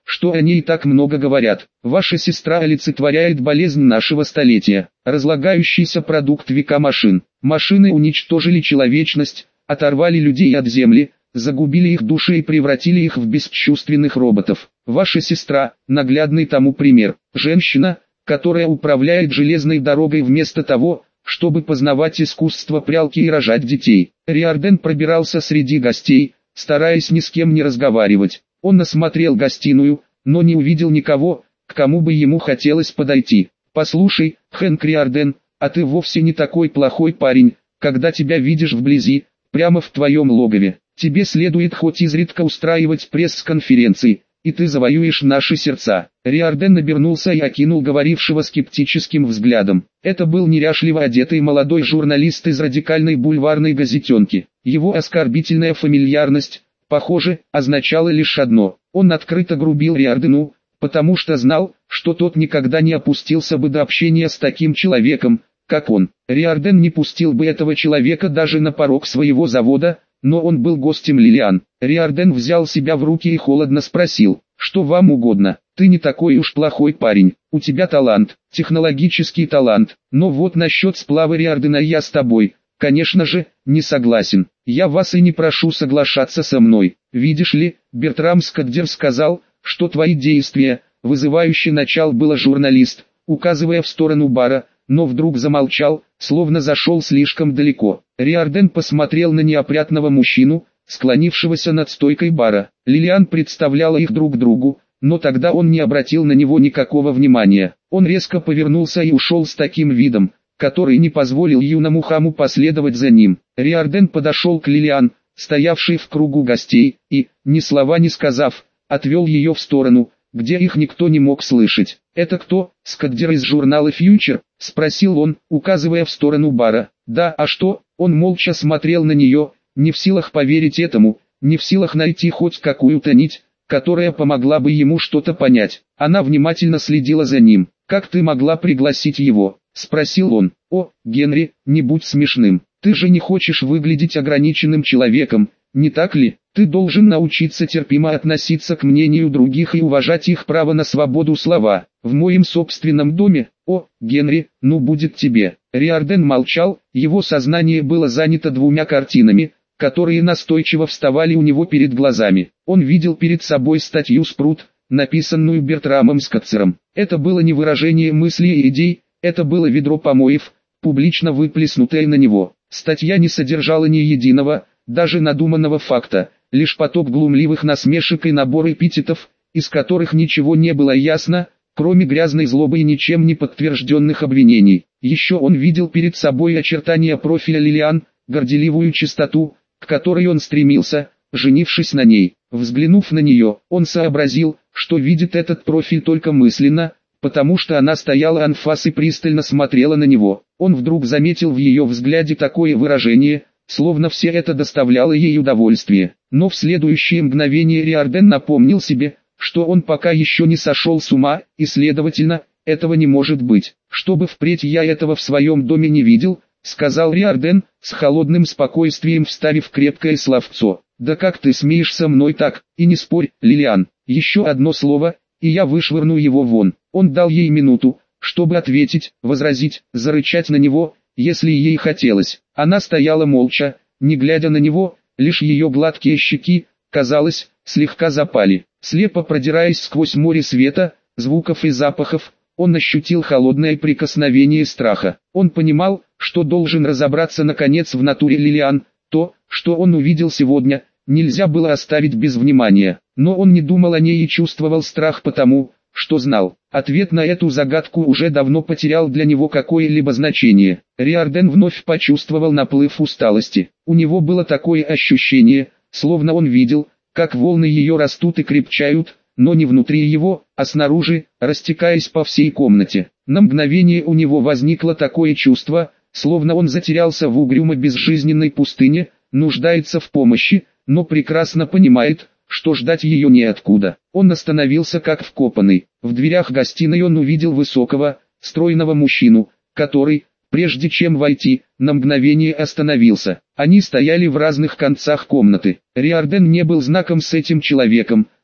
что о ней так много говорят. Ваша сестра олицетворяет болезнь нашего столетия, разлагающийся продукт века машин. Машины уничтожили человечность, оторвали людей от земли, загубили их души и превратили их в бесчувственных роботов. Ваша сестра – наглядный тому пример. Женщина, которая управляет железной дорогой вместо того, чтобы познавать искусство прялки и рожать детей. Риордан пробирался среди гостей, стараясь ни с кем не разговаривать. Он осмотрел гостиную, но не увидел никого, к кому бы ему хотелось подойти. «Послушай, Хэнк Риордан, а ты вовсе не такой плохой парень, когда тебя видишь вблизи, прямо в твоем логове. Тебе следует хоть изредка устраивать пресс-конференции, и ты завоюешь наши сердца». Риордан обернулся и окинул говорившего скептическим взглядом. Это был неряшливо одетый молодой журналист из радикальной бульварной газетенки. Его оскорбительная фамильярность, похоже, означала лишь одно: он открыто грубил Риордану, потому что знал, что тот никогда не опустился бы до общения с таким человеком, как он. Риордан не пустил бы этого человека даже на порог своего завода, но он был гостем Лилиан. Риордан взял себя в руки и холодно спросил: «Что вам угодно? Ты не такой уж плохой парень, у тебя талант, технологический талант, но вот насчет сплава Риордана я с тобой, конечно же, не согласен. Я вас и не прошу соглашаться со мной. Видишь ли, Бертрам Скаддер сказал, что твои действия, вызывающий начал было журналист, указывая в сторону бара, но вдруг замолчал, словно зашел слишком далеко». Риордан посмотрел на неопрятного мужчину, склонившегося над стойкой бара. Лилиан представляла их друг другу, но тогда он не обратил на него никакого внимания. Он резко повернулся и ушел с таким видом, который не позволил юному хаму последовать за ним. Риордан подошел к Лилиан, стоявшей в кругу гостей, и, ни слова не сказав, отвел ее в сторону, где их никто не мог слышать. «Это кто, Скаддер из журнала «Фьючер»?» — спросил он, указывая в сторону бара. «Да, а что?» Он молча смотрел на нее, не в силах поверить этому, не в силах найти хоть какую-то нить, которая помогла бы ему что-то понять. Она внимательно следила за ним. «Как ты могла пригласить его?» — спросил он. «О, Генри, не будь смешным. Ты же не хочешь выглядеть ограниченным человеком, не так ли? Ты должен научиться терпимо относиться к мнению других и уважать их право на свободу слова. В моем собственном доме, о, Генри, ну будет тебе». Риордан молчал, его сознание было занято двумя картинами, которые настойчиво вставали у него перед глазами. Он видел перед собой статью «Спрут», написанную Бертрамом Скаддером. Это было не выражение мыслей и идей, это было ведро помоев, публично выплеснутое на него. Статья не содержала ни единого, даже надуманного факта, лишь поток глумливых насмешек и набор эпитетов, из которых ничего не было ясно, кроме грязной злобы и ничем не подтвержденных обвинений. Еще он видел перед собой очертания профиля Лилиан, горделивую чистоту, к которой он стремился, женившись на ней. Взглянув на нее, он сообразил, что видит этот профиль только мысленно, потому что она стояла анфас и пристально смотрела на него. Он вдруг заметил в ее взгляде такое выражение, словно все это доставляло ей удовольствие. Но в следующее мгновение Риордан напомнил себе, что он пока еще не сошел с ума, и следовательно, этого не может быть. «Чтобы впредь я этого в своем доме не видел», — сказал Риордан, с холодным спокойствием вставив крепкое словцо. «Да как ты смеешь со мной так? И не спорь, Лилиан, еще одно слово, и я вышвырну его вон». Он дал ей минуту, чтобы ответить, возразить, зарычать на него, если ей хотелось. Она стояла молча, не глядя на него, лишь ее гладкие щеки, казалось, слегка запали. Слепо продираясь сквозь море света, звуков и запахов, он ощутил холодное прикосновение страха. Он понимал, что должен разобраться наконец в натуре Лилиан. То, что он увидел сегодня, нельзя было оставить без внимания. Но он не думал о ней и чувствовал страх потому, что знал. Ответ на эту загадку уже давно потерял для него какое-либо значение. Риордан вновь почувствовал наплыв усталости. У него было такое ощущение, словно он видел, как волны ее растут и крепчают, но не внутри его, а снаружи, растекаясь по всей комнате. На мгновение у него возникло такое чувство, словно он затерялся в угрюмо-безжизненной пустыне, нуждается в помощи, но прекрасно понимает, что ждать ее неоткуда. Он остановился как вкопанный. В дверях гостиной он увидел высокого, стройного мужчину, который, прежде чем войти, на мгновение остановился. Они стояли в разных концах комнаты. Риордан не был знаком с этим человеком,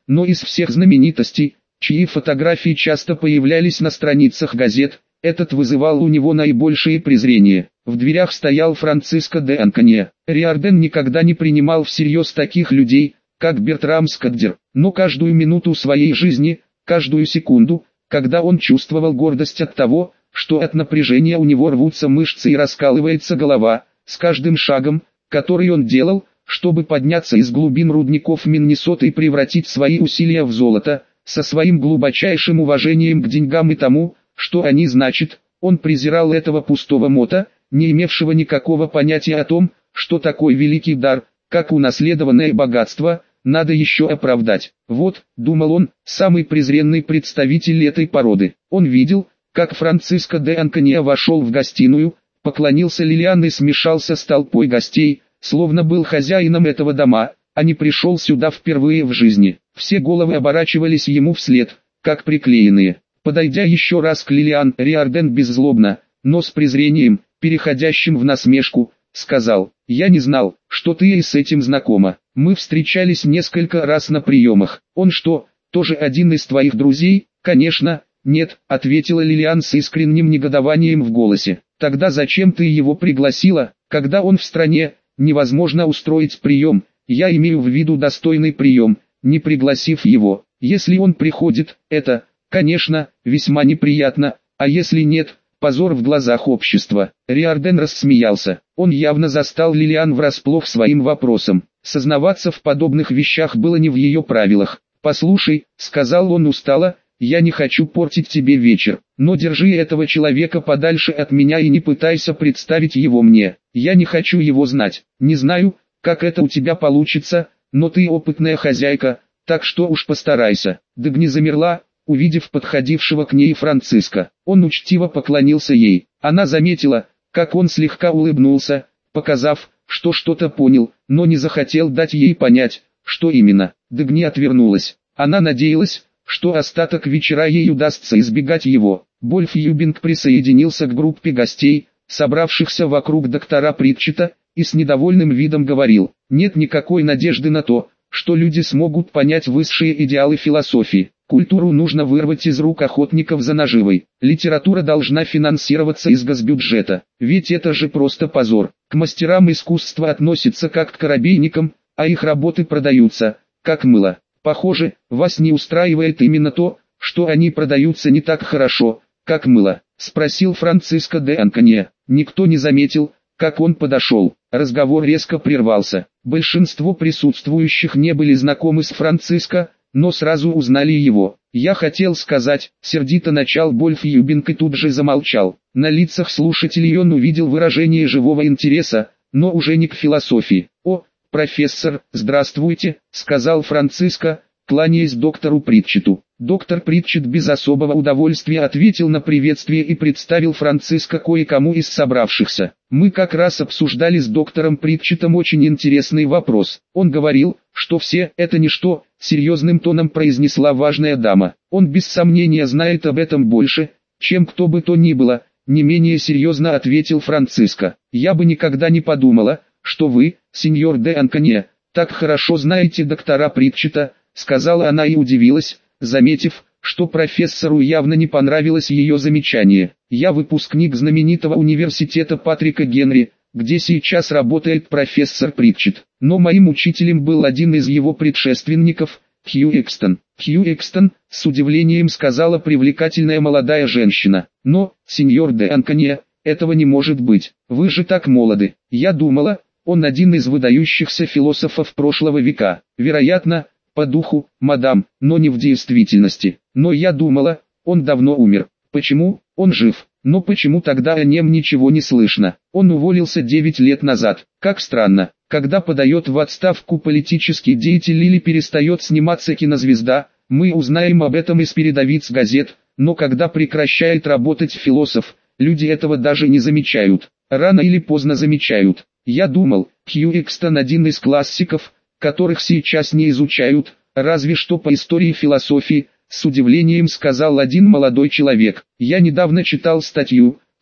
но из всех знаменитостей, чьи фотографии часто появлялись на страницах газет, этот вызывал у него наибольшее презрение. В дверях стоял Франциско де Анконья. Риордан никогда не принимал всерьез таких людей, как Бертрам Скаддер, но каждую минуту своей жизни, каждую секунду, когда он чувствовал гордость от того, что от напряжения у него рвутся мышцы и раскалывается голова, с каждым шагом, который он делал, чтобы подняться из глубин рудников Миннесоты и превратить свои усилия в золото, со своим глубочайшим уважением к деньгам и тому, что они значат, он презирал этого пустого мота, не имевшего никакого понятия о том, что такой великий дар, как унаследованное богатство, надо еще оправдать. Вот, думал он, самый презренный представитель этой породы. Он видел, как Франциско де Анконья вошел в гостиную, поклонился Лилиан и смешался с толпой гостей, словно был хозяином этого дома, а не пришел сюда впервые в жизни. Все головы оборачивались ему вслед, как приклеенные. Подойдя еще раз к Лилиан, Риордан беззлобно, но с презрением, переходящим в насмешку, сказал: «Я не знал, что ты и с этим знакома. Мы встречались несколько раз на приемах. Он что, тоже один из твоих друзей?» «Конечно, нет», — ответила Лилиан с искренним негодованием в голосе. «Тогда зачем ты его пригласила, когда он в стране? Невозможно устроить прием, я имею в виду достойный прием, не пригласив его. Если он приходит, это, конечно, весьма неприятно, а если нет, позор в глазах общества». Риордан рассмеялся. Он явно застал Лилиан врасплох своим вопросом. Сознаваться в подобных вещах было не в ее правилах. «Послушай», — сказал он устало, — «я не хочу портить тебе вечер, но держи этого человека подальше от меня и не пытайся представить его мне. Я не хочу его знать. Не знаю, как это у тебя получится, но ты опытная хозяйка, так что уж постарайся». Дагни замерла, увидев подходившего к ней Франциско. Он учтиво поклонился ей. Она заметила, как он слегка улыбнулся, показав, что что-то понял, но не захотел дать ей понять, что именно. Дагни отвернулась. Она надеялась, что остаток вечера ей удастся избегать его. Больф Юбинг присоединился к группе гостей, собравшихся вокруг доктора Притчета, и с недовольным видом говорил: «Нет никакой надежды на то, что люди смогут понять высшие идеалы философии. Культуру нужно вырвать из рук охотников за наживой. Литература должна финансироваться из госбюджета. Ведь это же просто позор. К мастерам искусства относятся как к корабейникам, а их работы продаются, как мыло. Похоже, вас не устраивает именно то, что они продаются не так хорошо, как мыло», — спросил Франциско де Анконья. Никто не заметил, как он подошел. Разговор резко прервался. Большинство присутствующих не были знакомы с Франциско, но сразу узнали его. «Я хотел сказать», — сердито начал Больф Юбинг и тут же замолчал. На лицах слушателей он увидел выражение живого интереса, но уже не к философии. «О, профессор, здравствуйте», — сказал Франциско, кланяясь доктору Притчету. Доктор Притчет без особого удовольствия ответил на приветствие и представил Франциско кое-кому из собравшихся. «Мы как раз обсуждали с доктором Притчетом очень интересный вопрос. Он говорил, что все — это ничто», — серьезным тоном произнесла важная дама. «Он без сомнения знает об этом больше, чем кто бы то ни было», — не менее серьезно ответил Франциско. «Я бы никогда не подумала, что вы, сеньор де Анконья, так хорошо знаете доктора Притчета», — сказала она и удивилась, заметив, что профессору явно не понравилось ее замечание. «Я выпускник знаменитого университета Патрика Генри, где сейчас работает профессор Притчет. Но моим учителем был один из его предшественников, Хью Экстон». «Хью Экстон», — с удивлением сказала привлекательная молодая женщина. «Но, сеньор де Анконья, этого не может быть. Вы же так молоды. Я думала, он один из выдающихся философов прошлого века. Вероятно, по духу, мадам, но не в действительности. Но я думала, он давно умер. Почему? Он жив. Но почему тогда о нем ничего не слышно? Он уволился 9 лет назад. Как странно. Когда подает в отставку политический деятель или перестает сниматься кинозвезда, мы узнаем об этом из передовиц газет, но когда прекращает работать философ, люди этого даже не замечают. Рано или поздно замечают. Я думал, Хью Экстон один из классиков, которых сейчас не изучают, разве что по истории философии, с удивлением сказал один молодой человек. Я недавно читал статью,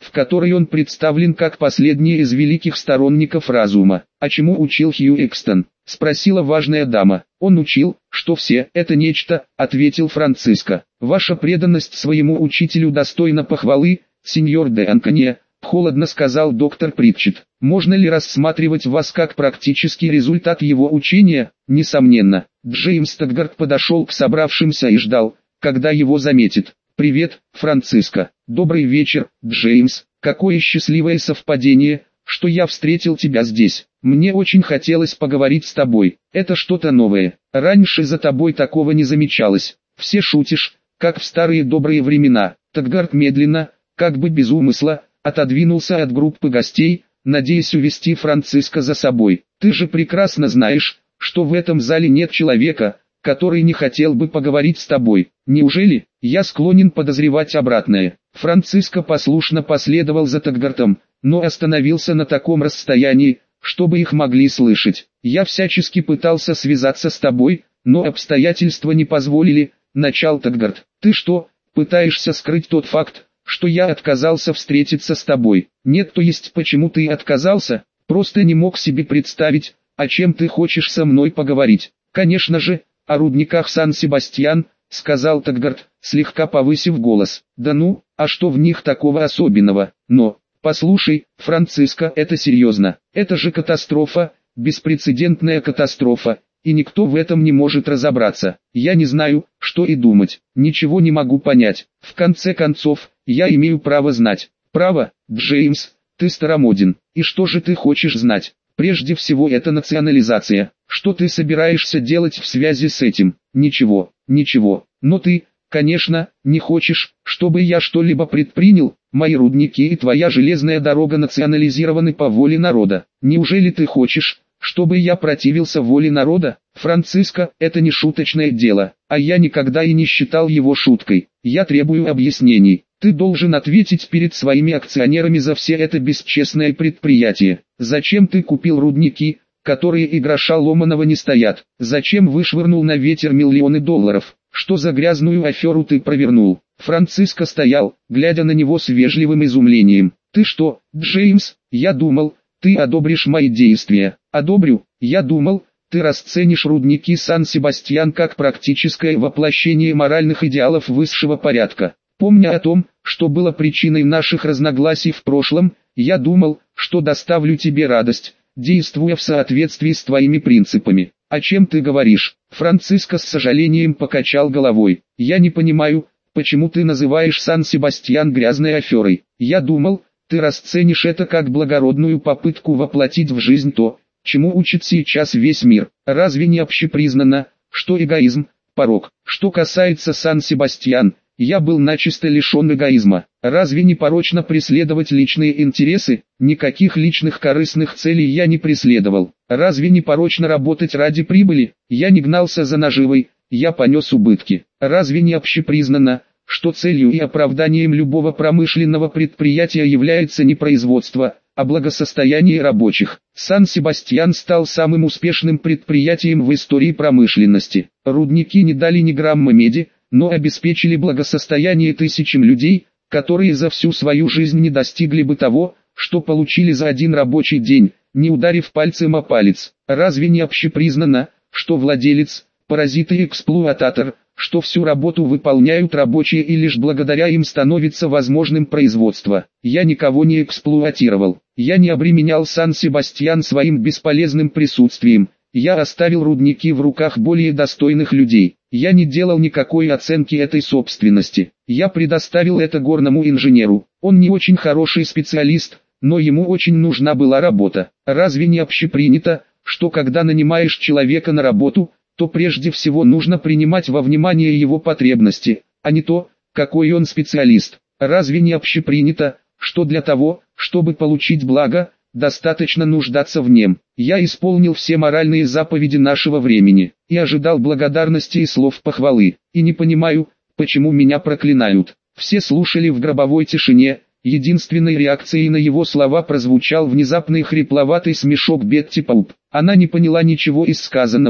в которой он представлен как последний из великих сторонников разума. «А чему учил Хью Экстон?» — спросила важная дама. «Он учил, что все — это нечто», — ответил Франциско. «Ваша преданность своему учителю достойна похвалы, сеньор де Анконье», — холодно сказал доктор Притчет. «Можно ли рассматривать вас как практический результат его учения?» «Несомненно». Джеймс Таггарт подошел к собравшимся и ждал, когда его заметит. «Привет, Франциско». «Добрый вечер, Джеймс. Какое счастливое совпадение, что я встретил тебя здесь. Мне очень хотелось поговорить с тобой. Это что-то новое. Раньше за тобой такого не замечалось. Все шутишь, как в старые добрые времена». Таггарт медленно, как бы без умысла, отодвинулся от группы гостей, надеясь увести Франциско за собой. «Ты же прекрасно знаешь, что в этом зале нет человека, который не хотел бы поговорить с тобой. Неужели? Я склонен подозревать обратное». Франциско послушно последовал за Таггартом, но остановился на таком расстоянии, чтобы их могли слышать. «Я всячески пытался связаться с тобой, но обстоятельства не позволили», — начал Таггарт. «Ты что, пытаешься скрыть тот факт, что я отказался встретиться с тобой?» «Нет, то есть почему ты отказался? Просто не мог себе представить, о чем ты хочешь со мной поговорить». «Конечно же, о рудниках Сан-Себастьян», — сказал Таггарт, слегка повысив голос. «Да ну, а что в них такого особенного? Но, послушай, Франциско, это серьезно. Это же катастрофа, беспрецедентная катастрофа, и никто в этом не может разобраться. Я не знаю, что и думать, ничего не могу понять. В конце концов, я имею право знать». «Право, Джеймс, ты старомоден. И что же ты хочешь знать?» «Прежде всего это национализация. Что ты собираешься делать в связи с этим?» «Ничего, ничего. Но ты, конечно, не хочешь, чтобы я что-либо предпринял. Мои рудники и твоя железная дорога национализированы по воле народа. Неужели ты хочешь, чтобы я противился воле народа?» «Франциско, это не шуточное дело, а я никогда и не считал его шуткой. Я требую объяснений. Ты должен ответить перед своими акционерами за все это бесчестное предприятие. Зачем ты купил рудники, которые и гроша ломаного не стоят? Зачем вышвырнул на ветер миллионы долларов? Что за грязную аферу ты провернул?» Франциско стоял, глядя на него с вежливым изумлением. «Ты что, Джеймс? Я думал, ты одобришь мои действия». «Одобрю? Я думал, ты расценишь рудники Сан-Себастьян как практическое воплощение моральных идеалов высшего порядка. Помня о том, что было причиной наших разногласий в прошлом, я думал, что доставлю тебе радость, действуя в соответствии с твоими принципами». «О чем ты говоришь?» Франциско с сожалением покачал головой. «Я не понимаю, почему ты называешь Сан-Себастьян грязной аферой. Я думал, ты расценишь это как благородную попытку воплотить в жизнь то, чему учит сейчас весь мир. Разве не общепризнано, что эгоизм – порок? Что касается Сан-Себастьян, я был начисто лишен эгоизма. Разве не порочно преследовать личные интересы? Никаких личных корыстных целей я не преследовал. Разве не порочно работать ради прибыли? Я не гнался за наживой, я понес убытки. Разве не общепризнано, что целью и оправданием любого промышленного предприятия является не производство, а благосостояние рабочих? Сан-Себастьян стал самым успешным предприятием в истории промышленности. Рудники не дали ни грамма меди, но обеспечили благосостояние тысячам людей, которые за всю свою жизнь не достигли бы того, что получили за один рабочий день, не ударив пальцем о палец. Разве не общепризнано, что владелец, паразит и эксплуататор, что всю работу выполняют рабочие и лишь благодаря им становится возможным производство? Я никого не эксплуатировал, я не обременял Сан-Себастьян своим бесполезным присутствием, я оставил рудники в руках более достойных людей. Я не делал никакой оценки этой собственности. Я предоставил это горному инженеру. Он не очень хороший специалист, но ему очень нужна была работа. Разве не общепринято, что когда нанимаешь человека на работу, то прежде всего нужно принимать во внимание его потребности, а не то, какой он специалист? Разве не общепринято, что для того, чтобы получить благо, достаточно нуждаться в нем? Я исполнил все моральные заповеди нашего времени, и ожидал благодарности и слов похвалы, и не понимаю, почему меня проклинают. Все слушали в гробовой тишине, единственной реакцией на его слова прозвучал внезапный хрипловатый смешок Бетти Пауп. Она не поняла ничего из сказанного,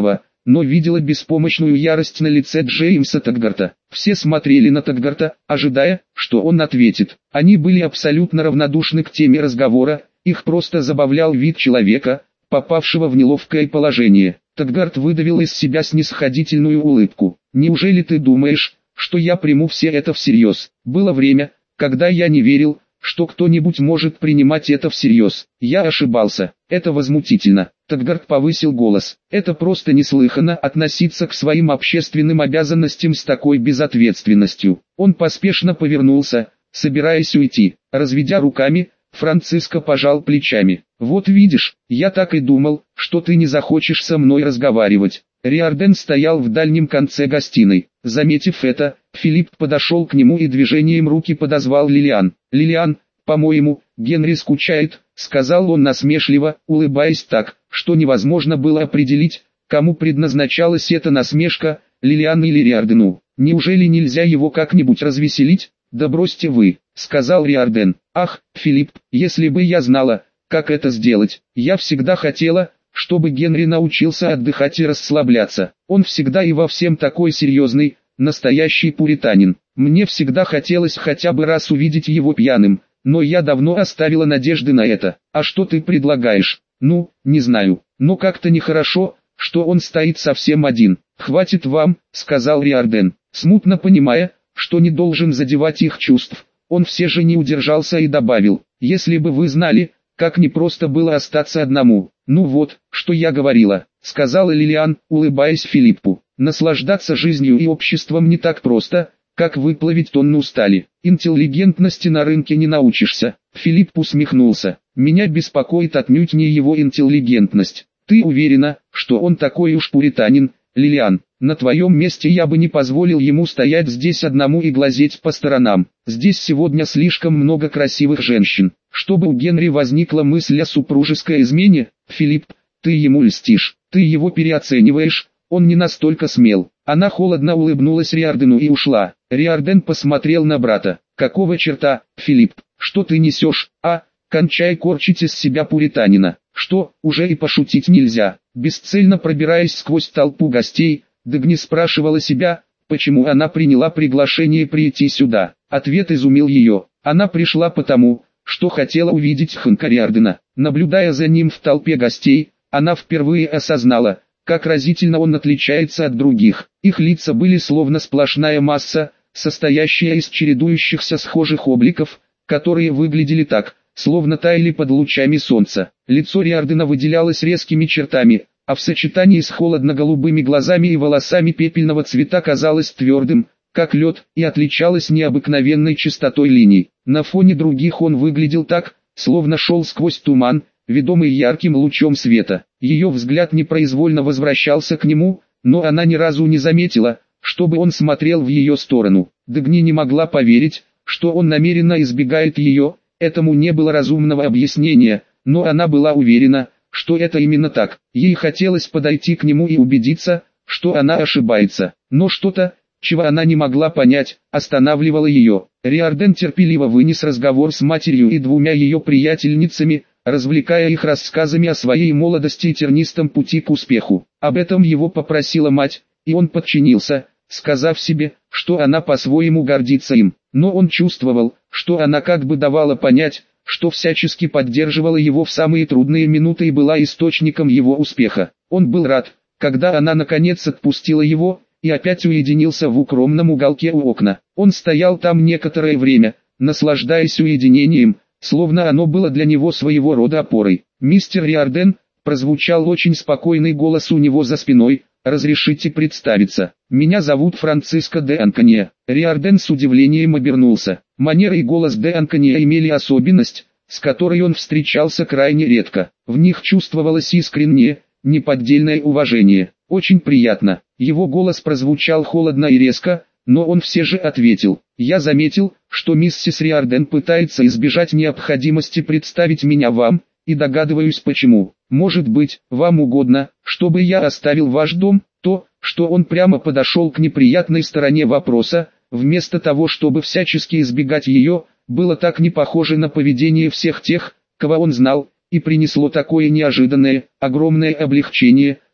но видела беспомощную ярость на лице Джеймса Таггарта. Все смотрели на Таггарта, ожидая, что он ответит. Они были абсолютно равнодушны к теме разговора, их просто забавлял вид человека, попавшего в неловкое положение. Таггарт выдавил из себя снисходительную улыбку. «Неужели ты думаешь, что я приму все это всерьез? Было время, когда я не верил, что кто-нибудь может принимать это всерьез. Я ошибался. Это возмутительно». Таггарт повысил голос. «Это просто неслыханно относиться к своим общественным обязанностям с такой безответственностью». Он поспешно повернулся, собираясь уйти. Разведя руками, Франциско пожал плечами. «Вот видишь, я так и думал, что ты не захочешь со мной разговаривать». Риордан стоял в дальнем конце гостиной. Заметив это, Филипп подошел к нему и движением руки подозвал Лилиан. «Лилиан, по-моему, Генри скучает», — сказал он насмешливо, улыбаясь так, что невозможно было определить, кому предназначалась эта насмешка, Лилиан или Риордану. «Неужели нельзя его как-нибудь развеселить?» «Да бросьте вы», — сказал Риордан. «Ах, Филипп, если бы я знала, как это сделать. Я всегда хотела, чтобы Генри научился отдыхать и расслабляться. Он всегда и во всем такой серьезный, настоящий пуританин. Мне всегда хотелось хотя бы раз увидеть его пьяным, но я давно оставила надежды на это. А что ты предлагаешь?» «Ну, не знаю, но как-то нехорошо, что он стоит совсем один». «Хватит вам», — сказал Риордан, смутно понимая, что не должен задевать их чувств. Он все же не удержался и добавил: «Если бы вы знали, как непросто было остаться одному». «Ну вот, что я говорила», — сказала Лилиан, улыбаясь Филиппу. «Наслаждаться жизнью и обществом не так просто, как выплавить тонну стали. Интеллигентности на рынке не научишься». Филипп усмехнулся. «Меня беспокоит отнюдь не его интеллигентность. Ты уверена, что он такой уж пуританин, Лилиан? На твоем месте я бы не позволил ему стоять здесь одному и глазеть по сторонам. Здесь сегодня слишком много красивых женщин, чтобы у Генри возникла мысль о супружеской измене. Филипп, ты ему льстишь, ты его переоцениваешь, он не настолько смел». Она холодно улыбнулась Риордану и ушла. Риордан посмотрел на брата. «Какого черта, Филипп, что ты несешь, а? Кончай корчить из себя пуританина. Что, уже и пошутить нельзя?» Бесцельно пробираясь сквозь толпу гостей, Дагни спрашивала себя, почему она приняла приглашение прийти сюда. Ответ изумил ее. Она пришла потому, что хотела увидеть Хэнка Риордана. Наблюдая за ним в толпе гостей, она впервые осознала, как разительно он отличается от других. Их лица были словно сплошная масса, состоящая из чередующихся схожих обликов, которые выглядели так, словно таяли под лучами солнца. Лицо Риордана выделялось резкими чертами, а в сочетании с холодно-голубыми глазами и волосами пепельного цвета казалось твердым, как лед, и отличалось необыкновенной чистотой линий. На фоне других он выглядел так, словно шел сквозь туман, ведомый ярким лучом света. Ее взгляд непроизвольно возвращался к нему, но она ни разу не заметила, чтобы он смотрел в ее сторону. Дагни не могла поверить, что он намеренно избегает ее. Этому не было разумного объяснения, но она была уверена, что это именно так. Ей хотелось подойти к нему и убедиться, что она ошибается. Но что-то, чего она не могла понять, останавливало ее. Риордан терпеливо вынес разговор с матерью и двумя ее приятельницами, развлекая их рассказами о своей молодости и тернистом пути к успеху. Об этом его попросила мать, и он подчинился, сказав себе, что она по-своему гордится им. Но он чувствовал, что она как бы давала понять, что всячески поддерживала его в самые трудные минуты и была источником его успеха. Он был рад, когда она наконец отпустила его, и опять уединился в укромном уголке у окна. Он стоял там некоторое время, наслаждаясь уединением, словно оно было для него своего рода опорой. «Мистер Риордан», прозвучал очень спокойный голос у него за спиной, «разрешите представиться. Меня зовут Франциско де Анкония». Риордан с удивлением обернулся. Манера и голос де Анкония имели особенность, с которой он встречался крайне редко. В них чувствовалось искреннее, неподдельное уважение. «Очень приятно». Его голос прозвучал холодно и резко, но он все же ответил: «Я заметил, что миссис Риордан пытается избежать необходимости представить меня вам, и догадываюсь почему. Может быть, вам угодно, чтобы я оставил ваш дом?» То, что он прямо подошел к неприятной стороне вопроса, вместо того чтобы всячески избегать ее, было так не похоже на поведение всех тех, кого он знал, и принесло такое неожиданное, огромное облегчение,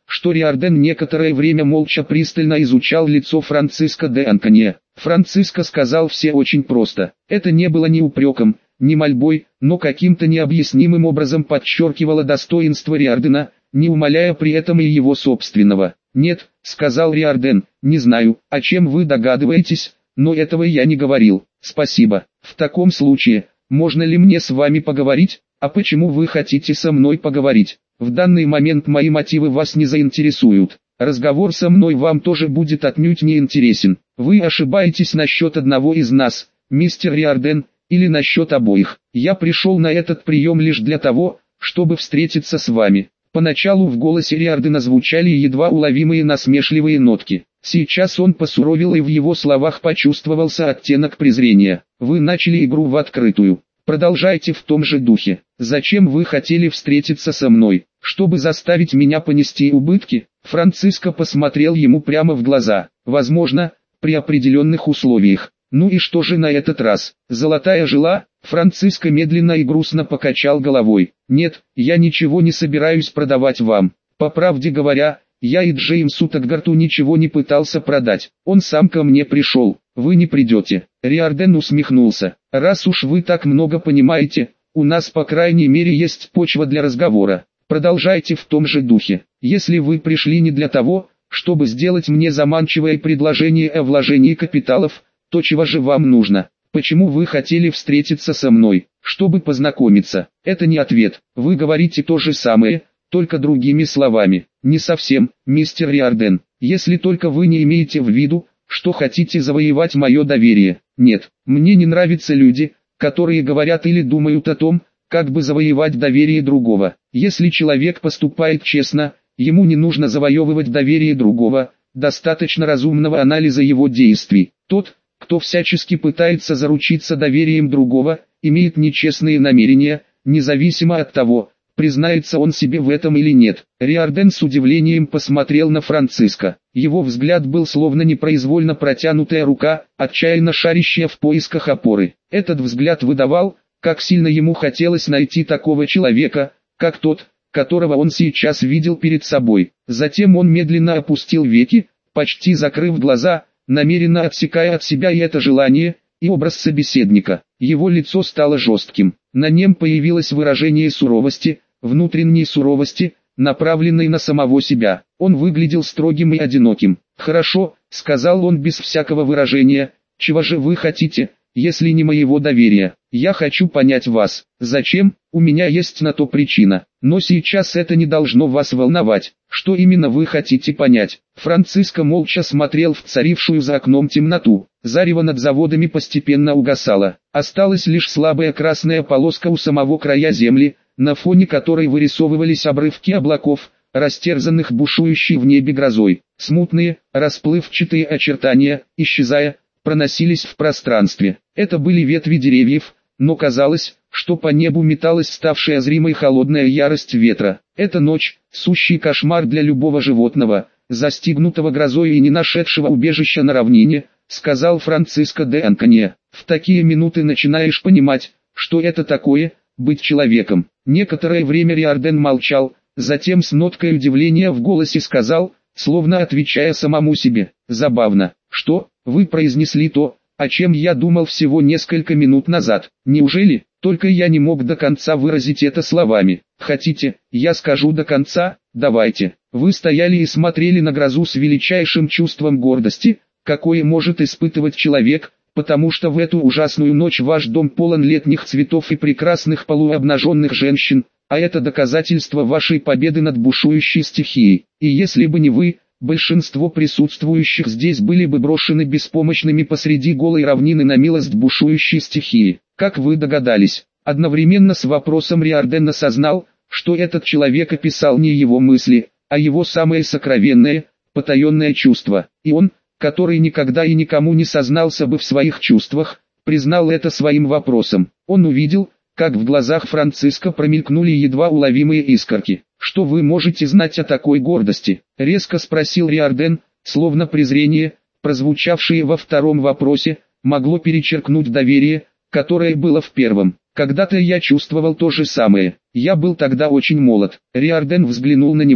что Риордан некоторое время молча пристально изучал лицо Франциско де Анконье. Франциско сказал все очень просто. Это не было ни упреком, ни мольбой, но каким-то необъяснимым образом подчеркивало достоинство Риордана, не умаляя при этом и его собственного. «Нет», — сказал Риордан, — «не знаю, о чем вы догадываетесь, но этого я не говорил. Спасибо. В таком случае, можно ли мне с вами поговорить? А почему вы хотите со мной поговорить? В данный момент мои мотивы вас не заинтересуют. Разговор со мной вам тоже будет отнюдь не интересен. Вы ошибаетесь насчет одного из нас, мистер Риордан, или насчет обоих. Я пришел на этот прием лишь для того, чтобы встретиться с вами». Поначалу в голосе Риордана звучали едва уловимые насмешливые нотки. Сейчас он посуровил, и в его словах почувствовался оттенок презрения. «Вы начали игру в открытую. Продолжайте в том же духе. Зачем вы хотели встретиться со мной? Чтобы заставить меня понести убытки?» Франциско посмотрел ему прямо в глаза. «Возможно, при определенных условиях. Ну и что же на этот раз? Золотая жила?» Франциско медленно и грустно покачал головой. «Нет, я ничего не собираюсь продавать вам. По правде говоря, я и Джеймсу Таггарту ничего не пытался продать. Он сам ко мне пришел. Вы не придете». Риордан усмехнулся. «Раз уж вы так много понимаете, у нас по крайней мере есть почва для разговора. Продолжайте в том же духе. Если вы пришли не для того, чтобы сделать мне заманчивое предложение о вложении капиталов, то чего же вам нужно? Почему вы хотели встретиться со мной? Чтобы познакомиться. Это не ответ. Вы говорите то же самое, только другими словами. Не совсем, мистер Риордан. Если только вы не имеете в виду, что хотите завоевать мое доверие. Нет, мне не нравятся люди, которые говорят или думают о том, как бы завоевать доверие другого. Если человек поступает честно, ему не нужно завоевывать доверие другого, достаточно разумного анализа его действий. Тот, кто всячески пытается заручиться доверием другого, имеет нечестные намерения, независимо от того, признается он себе в этом или нет. Риордан с удивлением посмотрел на Франциско. Его взгляд был словно непроизвольно протянутая рука, отчаянно шарящая в поисках опоры. Этот взгляд выдавал, как сильно ему хотелось найти такого человека, как тот, которого он сейчас видел перед собой. Затем он медленно опустил веки, почти закрыв глаза, намеренно отсекая от себя и это желание, и образ собеседника. Его лицо стало жестким. На нем появилось выражение суровости, внутренней суровости, направленной на самого себя. Он выглядел строгим и одиноким. «Хорошо», — сказал он без всякого выражения, — «чего же вы хотите, если не моего доверия? Я хочу понять вас. Зачем? У меня есть на то причина. Но сейчас это не должно вас волновать. Что именно вы хотите понять?» Франциско молча смотрел в царившую за окном темноту. Зарево над заводами постепенно угасало. Осталась лишь слабая красная полоска у самого края земли, на фоне которой вырисовывались обрывки облаков, растерзанных бушующей в небе грозой. Смутные, расплывчатые очертания, исчезая, проносились в пространстве. Это были ветви деревьев, но казалось, что по небу металась ставшая зримой холодная ярость ветра. Эта ночь, сущий кошмар для любого животного, застигнутого грозой и не нашедшего убежища на равнине, сказал Франциско де Анконье. В такие минуты начинаешь понимать, что это такое, быть человеком. Некоторое время Риордан молчал, затем с ноткой удивления в голосе сказал, словно отвечая самому себе: «Забавно, что, вы произнесли то, о чем я думал всего несколько минут назад. Неужели? Только я не мог до конца выразить это словами. Хотите, я скажу до конца? Давайте». Вы стояли и смотрели на грозу с величайшим чувством гордости, какое может испытывать человек, потому что в эту ужасную ночь ваш дом полон летних цветов и прекрасных полуобнаженных женщин, а это доказательство вашей победы над бушующей стихией. И если бы не вы, большинство присутствующих здесь были бы брошены беспомощными посреди голой равнины на милость бушующей стихии. Как вы догадались? Одновременно с вопросом Риордан осознал, что этот человек описал не его мысли, а его самое сокровенное, потаенное чувство. И он, который никогда и никому не сознался бы в своих чувствах, признал это своим вопросом. Он увидел, как в глазах Франциско промелькнули едва уловимые искорки. «Что вы можете знать о такой гордости?» — резко спросил Риордан, словно презрение, прозвучавшее во втором вопросе, могло перечеркнуть доверие, которое было в первом. «Когда-то я чувствовал то же самое. Я был тогда очень молод». Риордан взглянул на него.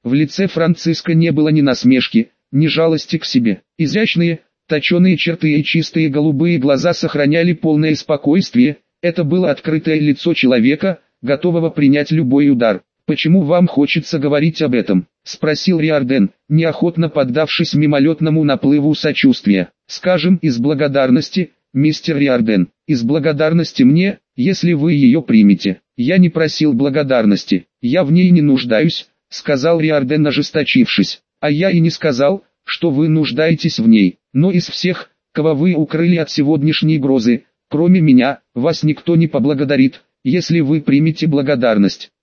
В лице Франциска не было ни насмешки, ни жалости к себе. Изящные, точеные черты и чистые голубые глаза сохраняли полное спокойствие. Это было открытое лицо человека, готового принять любой удар. «Почему вам хочется говорить об этом?» – спросил Риордан, неохотно поддавшись мимолетному наплыву сочувствия. «Скажем, из благодарности, мистер Риордан, из благодарности мне, если вы ее примете». «Я не просил благодарности, я в ней не нуждаюсь», – сказал Риордан, ожесточившись. «А я и не сказал, что вы нуждаетесь в ней, но из всех, кого вы укрыли от сегодняшней грозы, кроме меня, вас никто не поблагодарит, если вы примете благодарность».